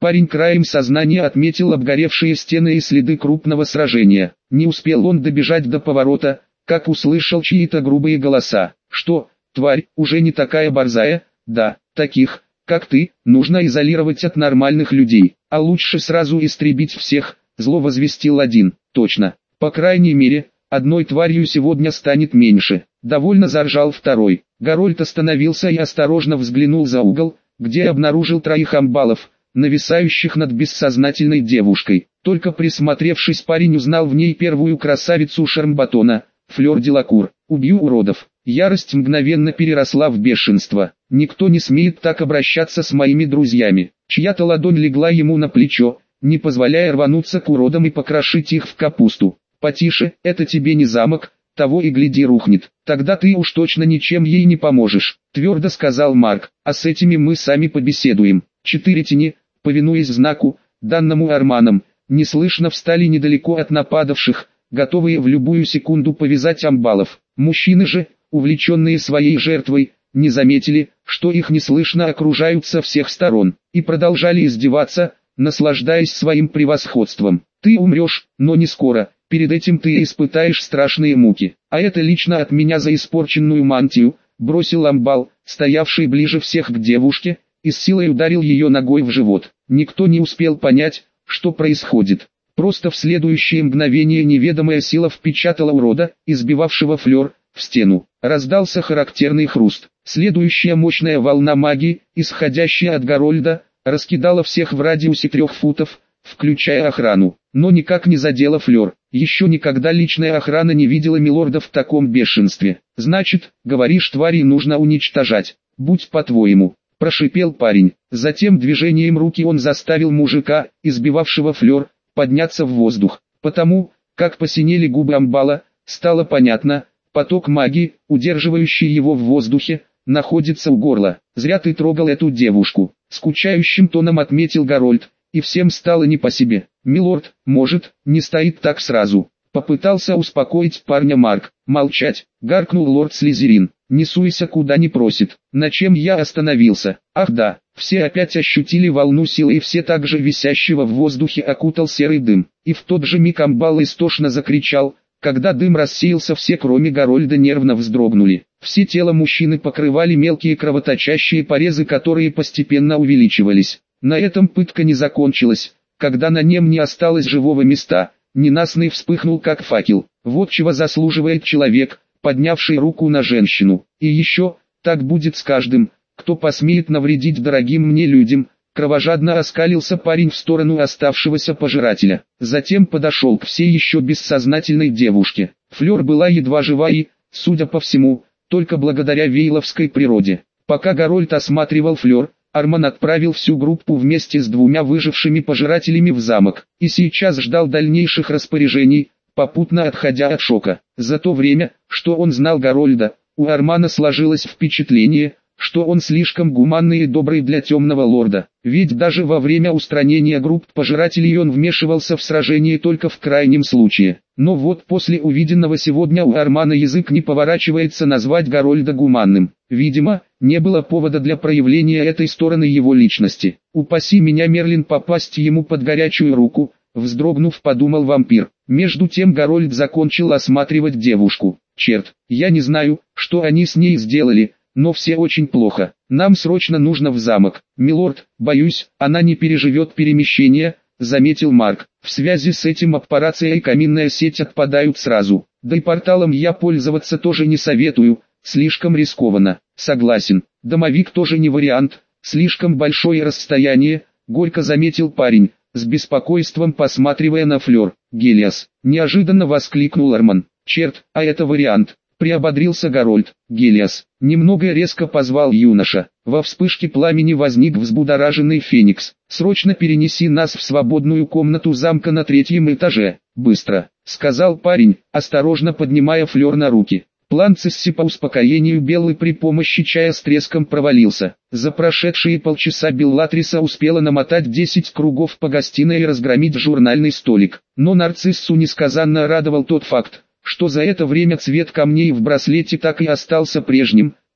Парень краем сознания отметил обгоревшие стены и следы крупного сражения. Не успел он добежать до поворота, как услышал чьи-то грубые голоса. «Что, тварь, уже не такая борзая?» «Да, таких, как ты, нужно изолировать от нормальных людей, а лучше сразу истребить всех», — зло возвестил один. «Точно, по крайней мере, одной тварью сегодня станет меньше», — довольно заржал второй. Гарольд остановился и осторожно взглянул за угол, где обнаружил троих амбалов, нависающих над бессознательной девушкой. Только присмотревшись, парень узнал в ней первую красавицу Шармбатона, Флёр Делакур. «Убью уродов». Ярость мгновенно переросла в бешенство. «Никто не смеет так обращаться с моими друзьями». Чья-то ладонь легла ему на плечо, не позволяя рвануться к уродам и покрошить их в капусту. «Потише, это тебе не замок, того и гляди рухнет. Тогда ты уж точно ничем ей не поможешь», — твердо сказал Марк. «А с этими мы сами побеседуем». Четыре тени, повинуясь знаку, данному Арманом, неслышно встали недалеко от нападавших, готовые в любую секунду повязать амбалов. Мужчины же, увлеченные своей жертвой, не заметили, что их неслышно окружают со всех сторон, и продолжали издеваться, наслаждаясь своим превосходством. «Ты умрешь, но не скоро, перед этим ты испытаешь страшные муки. А это лично от меня за испорченную мантию», — бросил амбал, стоявший ближе всех к девушке, и с силой ударил ее ногой в живот. Никто не успел понять, что происходит. Просто в следующее мгновение неведомая сила впечатала урода, избивавшего Флёр, в стену. Раздался характерный хруст. Следующая мощная волна магии, исходящая от Гарольда, раскидала всех в радиусе трех футов, включая охрану, но никак не задела Флёр. Еще никогда личная охрана не видела милорда в таком бешенстве. «Значит, говоришь, твари нужно уничтожать. Будь по-твоему», — прошипел парень. Затем движением руки он заставил мужика, избивавшего Флёр, подняться в воздух. Потому, как посинели губы амбала, стало понятно, поток магии, удерживающий его в воздухе, находится у горла. «Зря ты трогал эту девушку», — скучающим тоном отметил Гарольд, и всем стало не по себе. «Милорд, может, не стоит так сразу», — попытался успокоить парня Марк. «Молчать», — гаркнул лорд Слизерин. «Не суйся куда не просит». На чем я остановился? Ах да, все опять ощутили волну силы, и все также висящего в воздухе окутал серый дым. И в тот же миг амбал истошно закричал. Когда дым рассеялся, все кроме Гарольда нервно вздрогнули. Все тело мужчины покрывали мелкие кровоточащие порезы, которые постепенно увеличивались. На этом пытка не закончилась. Когда на нем не осталось живого места, ненастный вспыхнул как факел. Вот чего заслуживает человек, поднявший руку на женщину. И еще, так будет с каждым, кто посмеет навредить дорогим мне людям. Кровожадно оскалился парень в сторону оставшегося пожирателя. Затем подошел к всей еще бессознательной девушке. Флёр была едва жива и, судя по всему, только благодаря вейловской природе. Пока Гарольд осматривал Флёр, Арман отправил всю группу вместе с двумя выжившими пожирателями в замок, и сейчас ждал дальнейших распоряжений, попутно отходя от шока. За то время, что он знал Гарольда, у Армана сложилось впечатление, что он слишком гуманный и добрый для темного лорда. Ведь даже во время устранения групп пожирателей он вмешивался в сражение только в крайнем случае. Но вот после увиденного сегодня у Армана язык не поворачивается назвать Гарольда гуманным. Видимо, не было повода для проявления этой стороны его личности. «Упаси меня, Мерлин, попасть ему под горячую руку», — вздрогнув, подумал вампир. Между тем Гарольд закончил осматривать девушку. «Черт, я не знаю, что они с ней сделали, но все очень плохо. Нам срочно нужно в замок. Милорд, боюсь, она не переживет перемещения», — заметил Марк. «В связи с этим аппарация и каминная сеть отпадают сразу. Да и порталом я пользоваться тоже не советую, слишком рискованно». «Согласен, домовик тоже не вариант, слишком большое расстояние», — горько заметил парень, с беспокойством посматривая на Флёр. «Гелиас», — неожиданно воскликнул Арман. «Черт, а это вариант», — приободрился Гарольд. «Гелиас», — немного резко позвал юноша. Во вспышке пламени возник взбудораженный Феникс. «Срочно перенеси нас в свободную комнату замка на третьем этаже, быстро», — сказал парень, осторожно поднимая Флёр на руки. План Цесси по успокоению Беллы при помощи чая с треском провалился. За прошедшие полчаса Беллатриса успела намотать десять кругов по гостиной и разгромить журнальный столик. Но Нарциссу несказанно радовал тот факт, что за это время цвет камней в браслете так и остался прежним,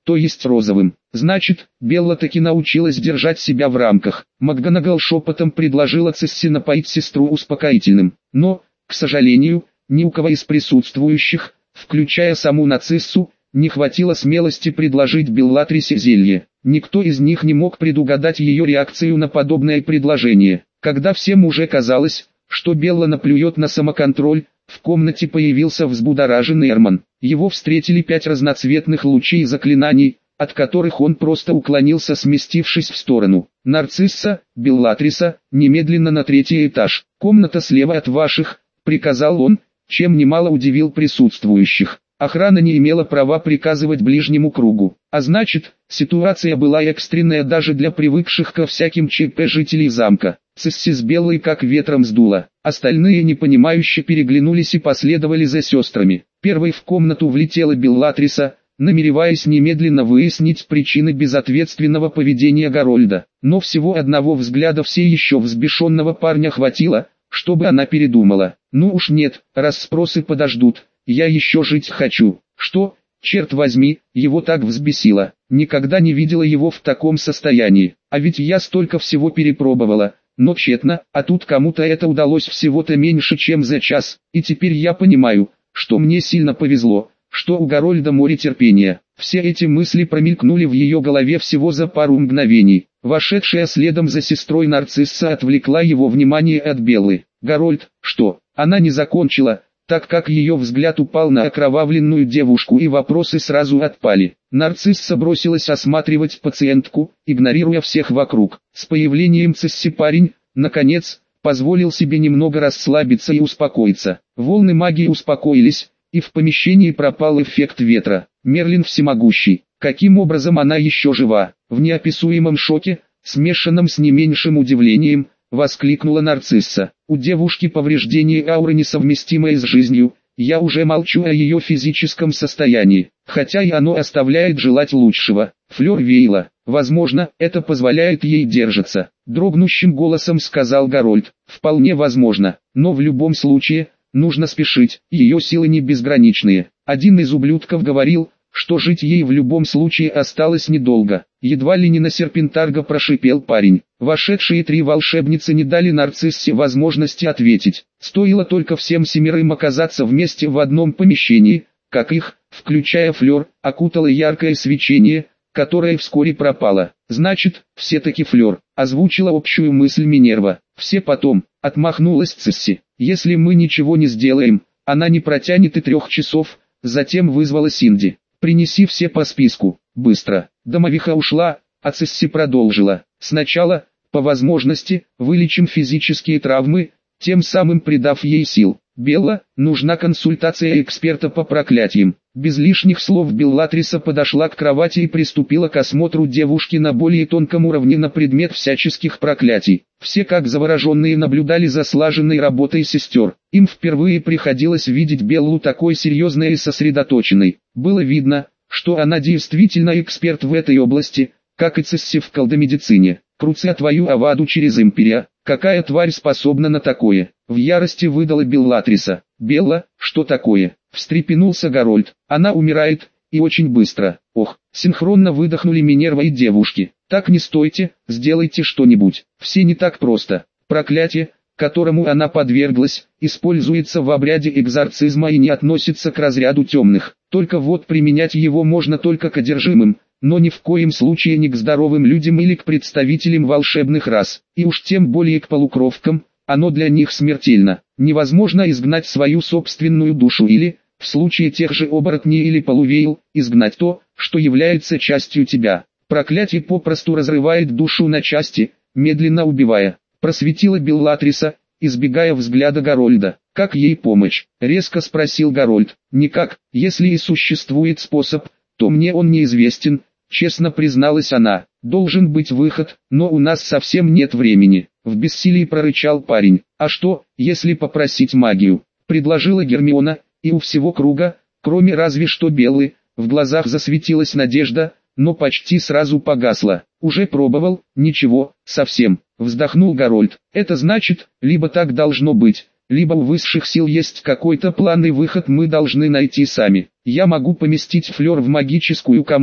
то есть розовым. Значит, Белла таки научилась держать себя в рамках. МакГонагал шепотом предложила Цесси напоить сестру успокоительным. Но, к сожалению, ни у кого из присутствующих, включая саму Нацессу, не хватило смелости предложить Беллатрисе зелье. Никто из них не мог предугадать ее реакцию на подобное предложение. Когда всем уже казалось, что Белла наплюет на самоконтроль, в комнате появился взбудораженный Эрман. Его встретили пять разноцветных лучей заклинаний, от которых он просто уклонился, сместившись в сторону. «Нарцисса, Беллатриса, немедленно на третий этаж. Комната слева от ваших», — приказал он, чем немало удивил присутствующих. Охрана не имела права приказывать ближнему кругу. А значит, ситуация была экстренная даже для привыкших ко всяким ЧП жителей замка. Цесси с Беллой как ветром сдуло. Остальные непонимающе переглянулись и последовали за сестрами. Первой в комнату влетела Беллатриса, намереваясь немедленно выяснить причины безответственного поведения Гарольда. Но всего одного взгляда все еще взбешенного парня хватило, чтобы она передумала. «Ну уж нет, расспросы подождут, я еще жить хочу». Что, черт возьми, его так взбесило. Никогда не видела его в таком состоянии. А ведь я столько всего перепробовала, но тщетно, а тут кому-то это удалось всего-то меньше, чем за час. И теперь я понимаю, что мне сильно повезло, что у Гарольда море терпения. Все эти мысли промелькнули в ее голове всего за пару мгновений. Вошедшая следом за сестрой Нарцисса отвлекла его внимание от Беллы. «Гарольд, что?» Она не закончила, так как ее взгляд упал на окровавленную девушку и вопросы сразу отпали. Нарцисса бросилась осматривать пациентку, игнорируя всех вокруг. С появлением Цесси парень, наконец, позволил себе немного расслабиться и успокоиться. Волны магии успокоились, и в помещении пропал эффект ветра. Мерлин всемогущий. Каким образом она еще жива? В неописуемом шоке, смешанном с не меньшим удивлением, воскликнула Нарцисса. У девушки повреждение ауры несовместимое с жизнью, я уже молчу о ее физическом состоянии, хотя и оно оставляет желать лучшего. Флёр веяла. Возможно, это позволяет ей держаться. Дрогнущим голосом сказал Гарольд. Вполне возможно, но в любом случае, нужно спешить, ее силы не безграничные. Один из ублюдков говорил, что жить ей в любом случае осталось недолго. Едва ли не на серпентарго прошипел парень. Вошедшие три волшебницы не дали Нарциссе возможности ответить. Стоило только всем семерым оказаться вместе в одном помещении, как их, включая Флёр, окутало яркое свечение, которое вскоре пропало. «Значит, все-таки Флёр», — озвучила общую мысль Минерва. «Все потом», — отмахнулась Цесси. «Если мы ничего не сделаем, она не протянет и трех часов», — затем вызвала Синди. «Принеси все по списку, быстро». Домовиха ушла, а Цесси продолжила. «Сначала, по возможности, вылечим физические травмы, тем самым придав ей сил. Белла, нужна консультация эксперта по проклятиям». Без лишних слов Беллатриса подошла к кровати и приступила к осмотру девушки на более тонком уровне на предмет всяческих проклятий. Все как завороженные наблюдали за слаженной работой сестер. Им впервые приходилось видеть Беллу такой серьезной и сосредоточенной. Было видно, что она действительно эксперт в этой области, как и Цесси в колдомедицине. «Круца твою аваду через империя, какая тварь способна на такое?» В ярости выдала Беллатриса. «Белла, что такое?» Встрепенулся Гарольд. «Она умирает, и очень быстро». Ох, синхронно выдохнули Минерва и девушки. «Так не стойте, сделайте что-нибудь. Все не так просто. Проклятие, которому она подверглась, используется в обряде экзорцизма и не относится к разряду темных. Только вот применять его можно только к одержимым, но ни в коем случае не к здоровым людям или к представителям волшебных рас, и уж тем более к полукровкам. Оно для них смертельно. Невозможно изгнать свою собственную душу или, в случае тех же оборотней или полувеял, изгнать то, что является частью тебя. Проклятие попросту разрывает душу на части, медленно убивая. Просветила Беллатриса, избегая взгляда Гарольда. «Как ей помочь?» — резко спросил Гарольд. «Никак, если и существует способ, то мне он неизвестен», — честно призналась она. «Должен быть выход, но у нас совсем нет времени». В бессилии прорычал парень. «А что, если попросить магию?» — предложила Гермиона, и у всего круга, кроме разве что Беллы, в глазах засветилась надежда, но почти сразу погасла. «Уже пробовал, ничего, совсем», — вздохнул Гарольд. «Это значит, либо так должно быть, либо у высших сил есть какой-то план и выход мы должны найти сами. Я могу поместить Флёр в магическую кому,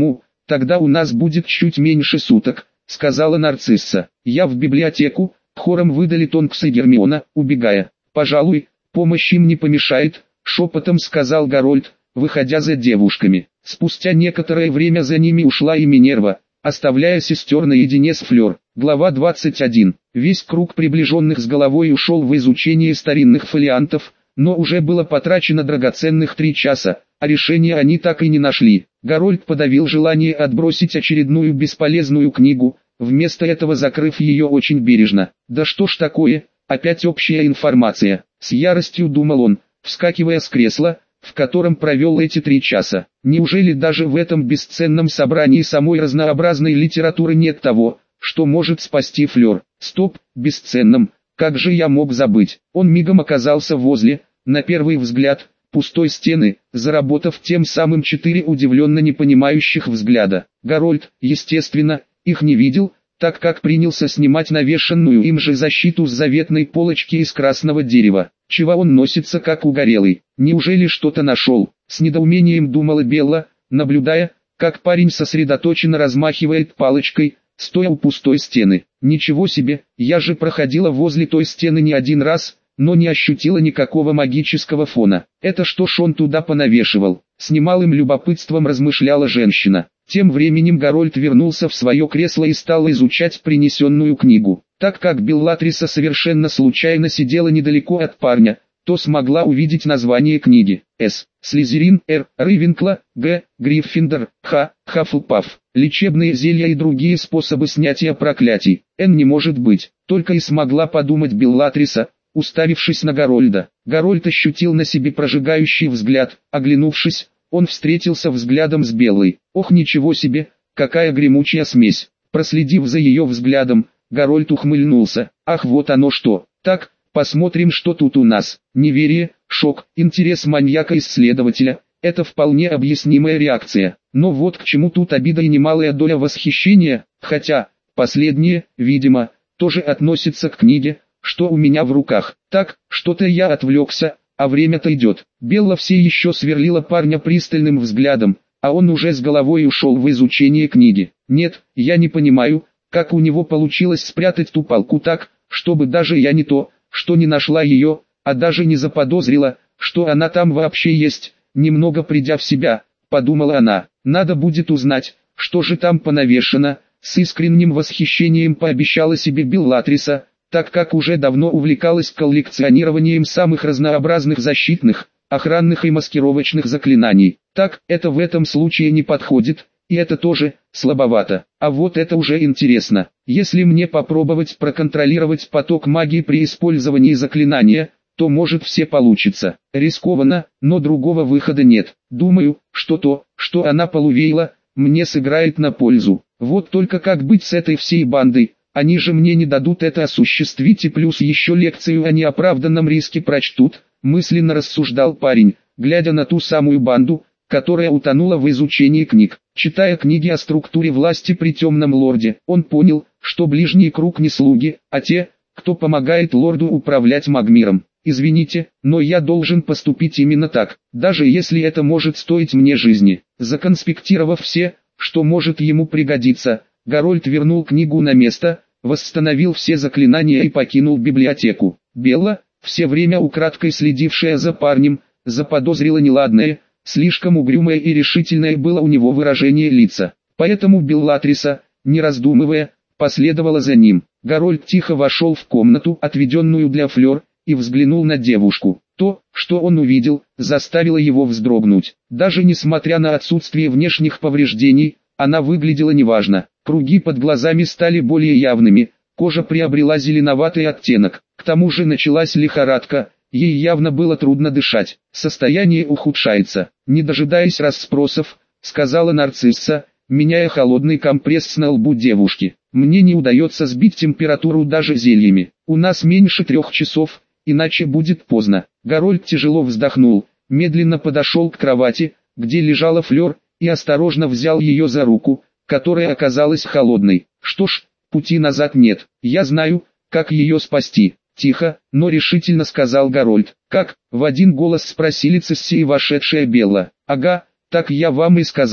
Тогда у нас будет чуть меньше суток, сказала нарцисса. Я в библиотеку, хором выдали Тонкс и Гермиона, убегая. Пожалуй, помощь им не помешает, шепотом сказал Гарольд, выходя за девушками. Спустя некоторое время за ними ушла и Минерва, оставляя сестер наедине с Флёр. Глава двадцать один. Весь круг приближенных с головой ушел в изучение старинных фолиантов, но уже было потрачено драгоценных три часа, а решения они так и не нашли. Гарольд подавил желание отбросить очередную бесполезную книгу, вместо этого закрыв ее очень бережно. Да что ж такое, опять общая информация, с яростью думал он, вскакивая с кресла, в котором провел эти три часа. Неужели даже в этом бесценном собрании самой разнообразной литературы нет того, что может спасти Флёр? Стоп, бесценным, как же я мог забыть? Он мигом оказался возле, на первый взгляд, пустой стены, заработав тем самым четыре удивленно непонимающих взгляда. Гарольд, естественно, их не видел, так как принялся снимать навешенную им же защиту с заветной полочки из красного дерева. Чего он носится как угорелый? Неужели что-то нашел? С недоумением думала Белла, наблюдая, как парень сосредоточенно размахивает палочкой, стоя у пустой стены. Ничего себе, я же проходила возле той стены не один раз, но не ощутила никакого магического фона. Это что ж он туда понавешивал? С немалым любопытством размышляла женщина. Тем временем Гарольд вернулся в свое кресло и стал изучать принесенную книгу. Так как Беллатриса совершенно случайно сидела недалеко от парня, то смогла увидеть название книги. С. Слизерин, Р. Рейвенкла, Г. Гриффиндор, Х. Хаффлпаф. Лечебные зелья и другие способы снятия проклятий. Н не может быть, только и смогла подумать Беллатриса, уставившись на Гарольда. Гарольд ощутил на себе прожигающий взгляд, оглянувшись, он встретился взглядом с Беллой. Ох, ничего себе, какая гремучая смесь. Проследив за ее взглядом, Гарольд ухмыльнулся. Ах, вот оно что. Так, посмотрим, что тут у нас. Неверие, шок, интерес маньяка-исследователя. Это вполне объяснимая реакция. Но вот к чему тут обида и немалая доля восхищения, хотя, последнее, видимо, тоже относится к книге, что у меня в руках. Так, что-то я отвлекся, а время-то идет. Белла все еще сверлила парня пристальным взглядом, а он уже с головой ушел в изучение книги. Нет, я не понимаю, как у него получилось спрятать ту палку так, чтобы даже я не то, что не нашла ее, а даже не заподозрила, что она там вообще есть. Немного придя в себя, подумала она, надо будет узнать, что же там понавешено. С искренним восхищением пообещала себе Беллатриса, так как уже давно увлекалась коллекционированием самых разнообразных защитных, охранных и маскировочных заклинаний. Так, это в этом случае не подходит, и это тоже, слабовато. А вот это уже интересно. Если мне попробовать проконтролировать поток магии при использовании заклинания, то может все получится. Рискованно, но другого выхода нет. Думаю, что то, что она полувеяла, мне сыграет на пользу. Вот только как быть с этой всей бандой? Они же мне не дадут это осуществить и плюс еще лекцию о неоправданном риске прочтут, мысленно рассуждал парень, глядя на ту самую банду, которая утонула в изучении книг. Читая книги о структуре власти при Темном Лорде, он понял, что ближний круг не слуги, а те, кто помогает лорду управлять магмиром. Извините, но я должен поступить именно так, даже если это может стоить мне жизни. Законспектировав все, что может ему пригодиться, Гарольд вернул книгу на место, восстановил все заклинания и покинул библиотеку. Белла, все время украдкой следившая за парнем, заподозрила неладное, слишком угрюмое и решительное было у него выражение лица. Поэтому Беллатриса, не раздумывая, последовала за ним. Гарольд тихо вошел в комнату, отведенную для Флёр, и взглянул на девушку. То, что он увидел, заставило его вздрогнуть. Даже несмотря на отсутствие внешних повреждений, она выглядела неважно. Круги под глазами стали более явными, кожа приобрела зеленоватый оттенок. К тому же началась лихорадка, ей явно было трудно дышать. Состояние ухудшается. Не дожидаясь расспросов, сказала нарцисса, меняя холодный компресс на лбу девушки. Мне не удается сбить температуру даже зельями. У нас меньше трех часов, иначе будет поздно. Гарольд тяжело вздохнул, медленно подошел к кровати, где лежала Флёр, и осторожно взял ее за руку, которая оказалась холодной. Что ж, пути назад нет, я знаю, как ее спасти. Тихо, но решительно сказал Гарольд. Как? В один голос спросили Цесси и вошедшая Белла. Ага, так я вам и сказал.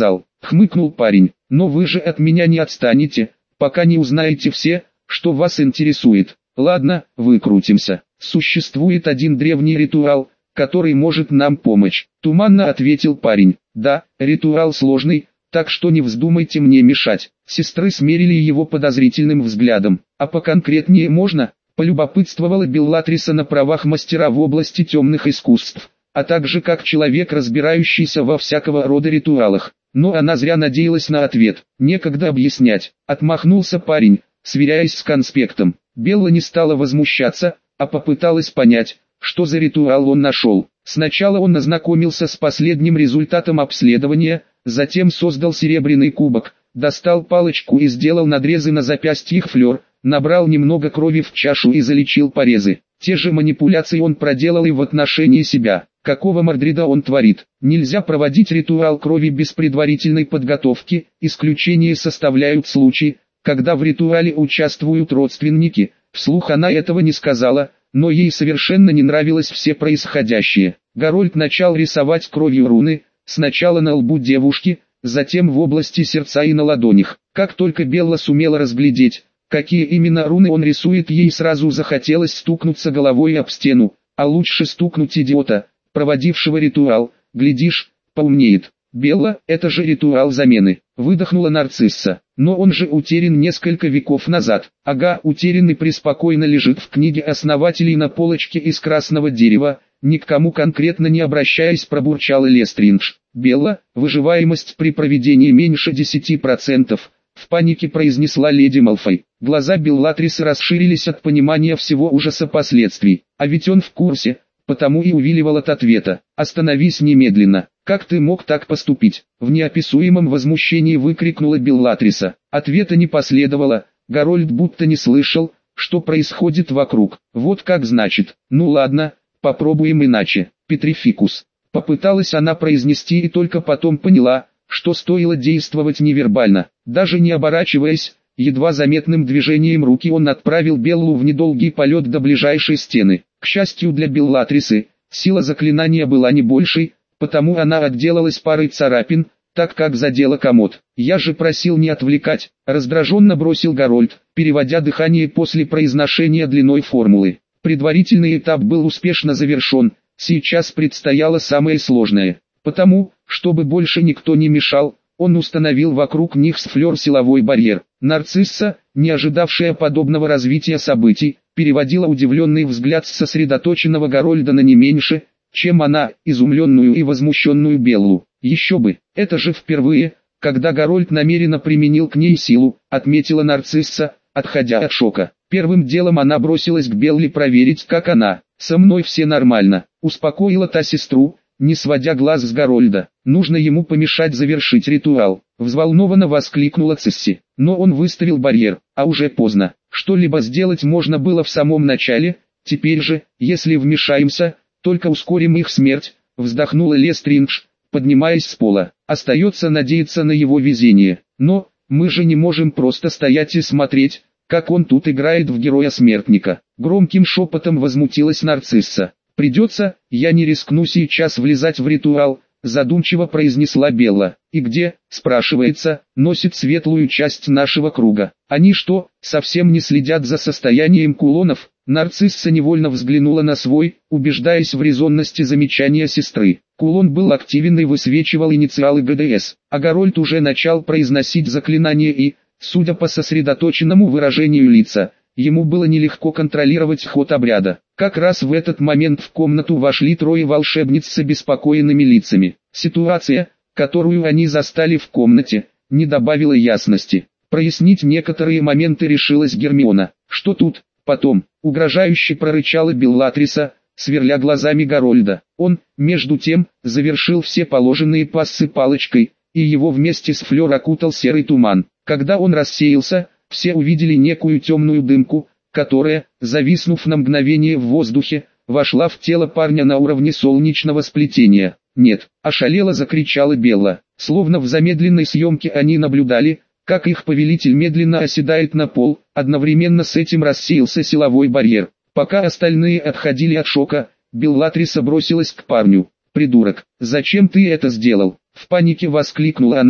хмыкнул парень. Но вы же от меня не отстанете, пока не узнаете все, что вас интересует. Ладно, выкрутимся. Существует один древний ритуал, который может нам помочь. Туманно ответил парень. Да, ритуал сложный, так что не вздумайте мне мешать. Сестры смерили его подозрительным взглядом. А поконкретнее можно? Полюбопытствовала Беллатриса на правах мастера в области темных искусств, а также как человек, разбирающийся во всякого рода ритуалах. Но она зря надеялась на ответ. Некогда объяснять. Отмахнулся парень, сверяясь с конспектом. Белла не стала возмущаться, а попыталась понять, что за ритуал он нашел. Сначала он ознакомился с последним результатом обследования, затем создал серебряный кубок, достал палочку и сделал надрезы на запястьях флёр, набрал немного крови в чашу и залечил порезы. Те же манипуляции он проделал и в отношении себя. Какого мордрида он творит? Нельзя проводить ритуал крови без предварительной подготовки, исключение составляют случаи, когда в ритуале участвуют родственники. Вслух она этого не сказала, но ей совершенно не нравилось все происходящее. Гарольд начал рисовать кровью руны, сначала на лбу девушки, затем в области сердца и на ладонях. Как только Белла сумела разглядеть, какие именно руны он рисует, ей сразу захотелось стукнуться головой об стену, а лучше стукнуть идиота, проводившего ритуал, глядишь, поумнеет. «Белла, это же ритуал замены», — выдохнула нарцисса. «Но он же утерян несколько веков назад». «Ага, утерян и преспокойно лежит в книге основателей на полочке из красного дерева», ни к кому конкретно не обращаясь, пробурчала Лестриндж. «Белла, выживаемость при проведении меньше десяти процентов», — в панике произнесла леди Малфой. Глаза Беллатрисы расширились от понимания всего ужаса последствий. А ведь он в курсе, потому и увиливал от ответа. «Остановись немедленно! Как ты мог так поступить?» В неописуемом возмущении выкрикнула Беллатриса. Ответа не последовало, Гарольд будто не слышал, что происходит вокруг. «Вот как значит, ну ладно, попробуем иначе, Петрификус». Попыталась она произнести и только потом поняла, что стоило действовать невербально. Даже не оборачиваясь, едва заметным движением руки он отправил Беллу в недолгий полет до ближайшей стены. К счастью для Беллатрисы, сила заклинания была не большей, потому она отделалась парой царапин, так как задела комод. «Я же просил не отвлекать», — раздраженно бросил Гарольд, переводя дыхание после произношения длинной формулы. Предварительный этап был успешно завершен, сейчас предстояло самое сложное. Потому, чтобы больше никто не мешал, он установил вокруг них с флёр силовой барьер. Нарцисса, не ожидавшая подобного развития событий, переводила удивленный взгляд с сосредоточенного Гарольда на не меньше, чем она, изумленную и возмущенную Беллу. «Еще бы, это же впервые, когда Гарольд намеренно применил к ней силу», отметила нарцисса, отходя от шока. Первым делом она бросилась к Белле проверить, как она. «Со мной все нормально», успокоила та сестру, не сводя глаз с Гарольда. «Нужно ему помешать завершить ритуал», взволнованно воскликнула Цисси. Но он выставил барьер, а уже поздно. Что-либо сделать можно было в самом начале, теперь же, если вмешаемся, только ускорим их смерть, вздохнула Лестриндж, поднимаясь с пола. Остается надеяться на его везение. Но, мы же не можем просто стоять и смотреть, как он тут играет в героя-смертника. Громким шепотом возмутилась нарцисса. «Придется, я не рискну сейчас влезать в ритуал», задумчиво произнесла Белла. «И где, спрашивается, носит светлую часть нашего круга? Они что, совсем не следят за состоянием кулонов?» Нарцисса невольно взглянула на свой, убеждаясь в резонности замечания сестры. Кулон был активен и высвечивал инициалы ГДС, а Гарольд уже начал произносить заклинание и, судя по сосредоточенному выражению лица, ему было нелегко контролировать ход обряда. Как раз в этот момент в комнату вошли трое волшебниц с обеспокоенными лицами. Ситуация, которую они застали в комнате, не добавила ясности. Прояснить некоторые моменты решилась Гермиона. «Что тут, потом?» — угрожающе прорычала Беллатриса, сверля глазами Гарольда. Он, между тем, завершил все положенные пассы палочкой, и его вместе с флёр окутал серый туман. Когда он рассеялся, все увидели некую темную дымку, которая, зависнув на мгновение в воздухе, вошла в тело парня на уровне солнечного сплетения. «Нет!» – ошалело закричала Белла. Словно в замедленной съемке они наблюдали, как их повелитель медленно оседает на пол, одновременно с этим рассеялся силовой барьер. Пока остальные отходили от шока, Беллатриса бросилась к парню. «Придурок, зачем ты это сделал?» В панике воскликнула она,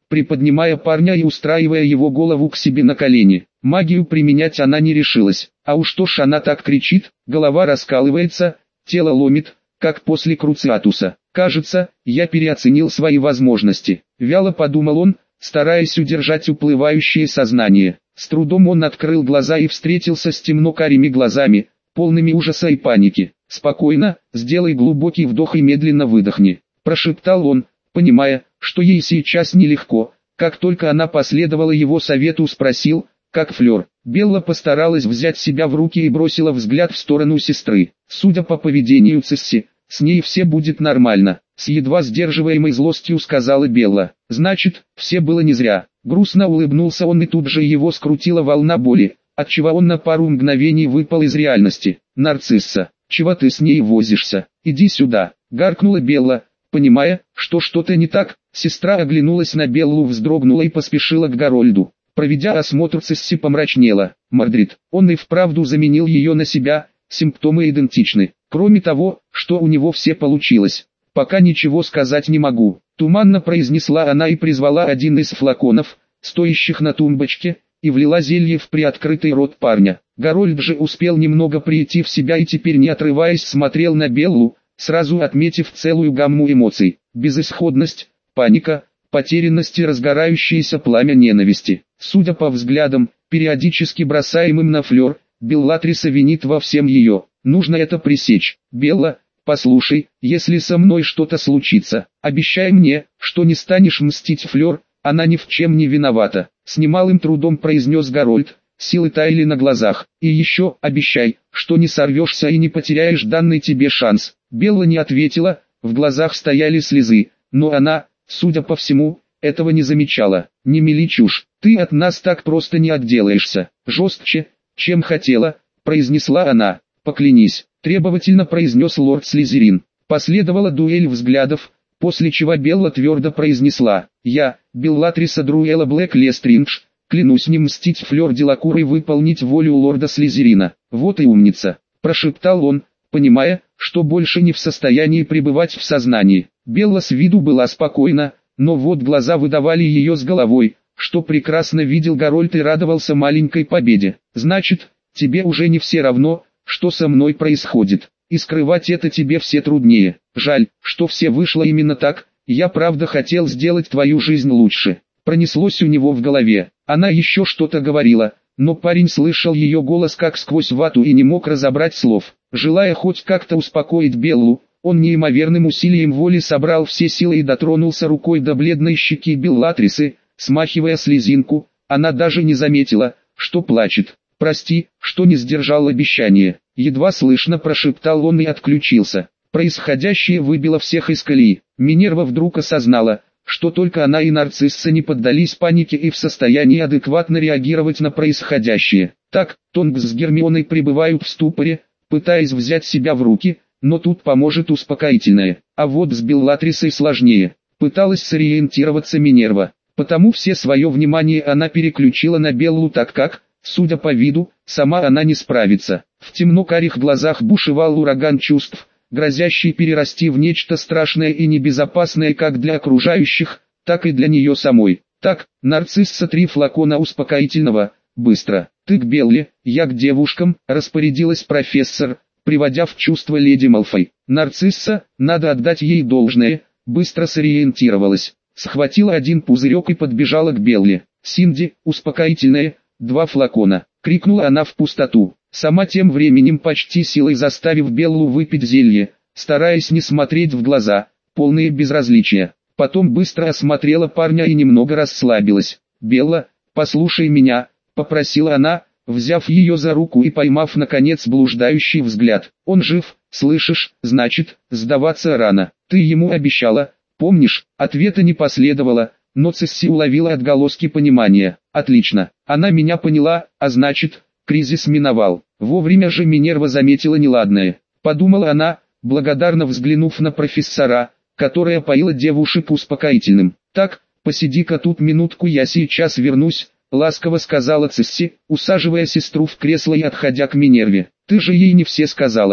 приподнимая парня и устраивая его голову к себе на колени. Магию применять она не решилась. А уж то ж она так кричит, голова раскалывается, тело ломит, как после Круциатуса. Кажется, я переоценил свои возможности. Вяло подумал он, стараясь удержать уплывающее сознание. С трудом он открыл глаза и встретился с темно-карими глазами, полными ужаса и паники. «Спокойно, сделай глубокий вдох и медленно выдохни», – прошептал он, понимая, что ей сейчас нелегко. Как только она последовала его совету, спросил, как Флёр. Белла постаралась взять себя в руки и бросила взгляд в сторону сестры. Судя по поведению Цесси, с ней все будет нормально, с едва сдерживаемой злостью сказала Белла. Значит, все было не зря. Грустно улыбнулся он, и тут же его скрутила волна боли, отчего он на пару мгновений выпал из реальности. «Нарцисса, чего ты с ней возишься? Иди сюда», — гаркнула Белла, понимая, что что-то не так. Сестра оглянулась на Беллу, вздрогнула и поспешила к Гарольду. Проведя осмотр, Цесси помрачнела. Мордрид, он и вправду заменил ее на себя, симптомы идентичны. Кроме того, что у него все получилось. «Пока ничего сказать не могу», — туманно произнесла она и призвала один из флаконов, стоящих на тумбочке, и влила зелье в приоткрытый рот парня. Гарольд же успел немного прийти в себя и теперь, не отрываясь, смотрел на Беллу, сразу отметив целую гамму эмоций: безысходность, паника, потерянность и разгорающееся пламя ненависти. Судя по взглядам, периодически бросаемым на Флёр, Беллатриса винит во всем ее. Нужно это пресечь. «Белла, послушай, если со мной что-то случится, обещай мне, что не станешь мстить Флёр, она ни в чем не виновата», — с немалым трудом произнес Гарольд, силы таяли на глазах. «И еще обещай, что не сорвешься и не потеряешь данный тебе шанс». Белла не ответила, в глазах стояли слезы, но она, судя по всему, этого не замечала. «Не мели чушь, ты от нас так просто не отделаешься», — жестче, чем хотела, произнесла она. «Поклянись», — требовательно произнес лорд Слизерин. Последовала дуэль взглядов, после чего Белла твердо произнесла: «Я, Беллатриса Друэла Блэк Лестриндж, клянусь не мстить Флёр Делакур и выполнить волю лорда Слизерина». «Вот и умница», — прошептал он, понимая, что больше не в состоянии пребывать в сознании. Белла с виду была спокойна, но вот глаза выдавали ее с головой, что прекрасно видел Гарольд и радовался маленькой победе. «Значит, тебе уже не все равно, что со мной происходит, и скрывать это тебе все труднее. Жаль, что все вышло именно так, я правда хотел сделать твою жизнь лучше». Пронеслось у него в голове. Она еще что-то говорила, но парень слышал ее голос как сквозь вату и не мог разобрать слов. Желая хоть как-то успокоить Беллу, он неимоверным усилием воли собрал все силы и дотронулся рукой до бледной щеки Беллатрисы, смахивая слезинку. Она даже не заметила, что плачет. «Прости, что не сдержал обещание», — едва слышно прошептал он и отключился. Происходящее выбило всех из колеи. Минерва вдруг осознала, что только она и Нарцисса не поддались панике и в состоянии адекватно реагировать на происходящее. Так, Тонгс с Гермионой пребывают в ступоре, пытаясь взять себя в руки, но тут поможет успокоительное. А вот с Беллатрисой сложнее. Пыталась сориентироваться Минерва, потому все свое внимание она переключила на Беллу, так как, судя по виду, сама она не справится. В темно-карих глазах бушевал ураган чувств, грозящий перерасти в нечто страшное и небезопасное как для окружающих, так и для нее самой. «Так, Нарцисса, три флакона успокоительного, быстро. Ты к Белле, я к девушкам», — распорядилась профессор, приводя в чувство леди Малфой. Нарцисса, надо отдать ей должное, быстро сориентировалась, схватила один пузырек и подбежала к Белле. «Синди, успокоительное, два флакона», — крикнула она в пустоту, сама тем временем почти силой заставив Беллу выпить зелье, стараясь не смотреть в глаза, полные безразличия. Потом быстро осмотрела парня и немного расслабилась. «Белла, послушай меня», — попросила она, взяв ее за руку и поймав наконец блуждающий взгляд. «Он жив, слышишь, значит, сдаваться рано. Ты ему обещала, помнишь?» Ответа не последовало, но Цесси уловила отголоски понимания. «Отлично, она меня поняла, а значит, кризис миновал». Вовремя же Минерва заметила неладное. Подумала она, благодарно взглянув на профессора, которая поила девушек успокоительным. «Так, посиди-ка тут минутку, я сейчас вернусь», — ласково сказала Цесси, усаживая сестру в кресло и отходя к Минерве. «Ты же ей не все сказала», —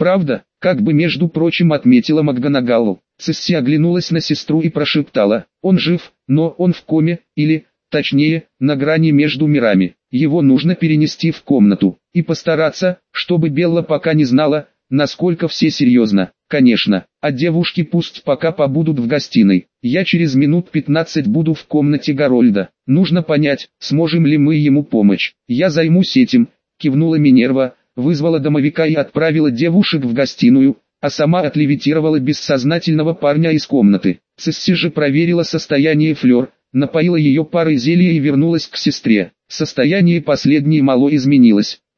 Правда, как бы между прочим отметила МакГонагалл. Цесси оглянулась на сестру и прошептала: «Он жив, но он в коме, или, точнее, на грани между мирами. Его нужно перенести в комнату, и постараться, чтобы Белла пока не знала, насколько все серьезно. Конечно, а девушки пусть пока побудут в гостиной. Я через минут пятнадцать буду в комнате Гарольда. Нужно понять, сможем ли мы ему помочь. Я займусь этим», — кивнула Минерва, вызвала домовика и отправила девушек в гостиную, а сама отлевитировала бессознательного парня из комнаты. Цесси же проверила состояние Флёр, напоила ее парой зелья и вернулась к сестре. Состояние последней мало изменилось.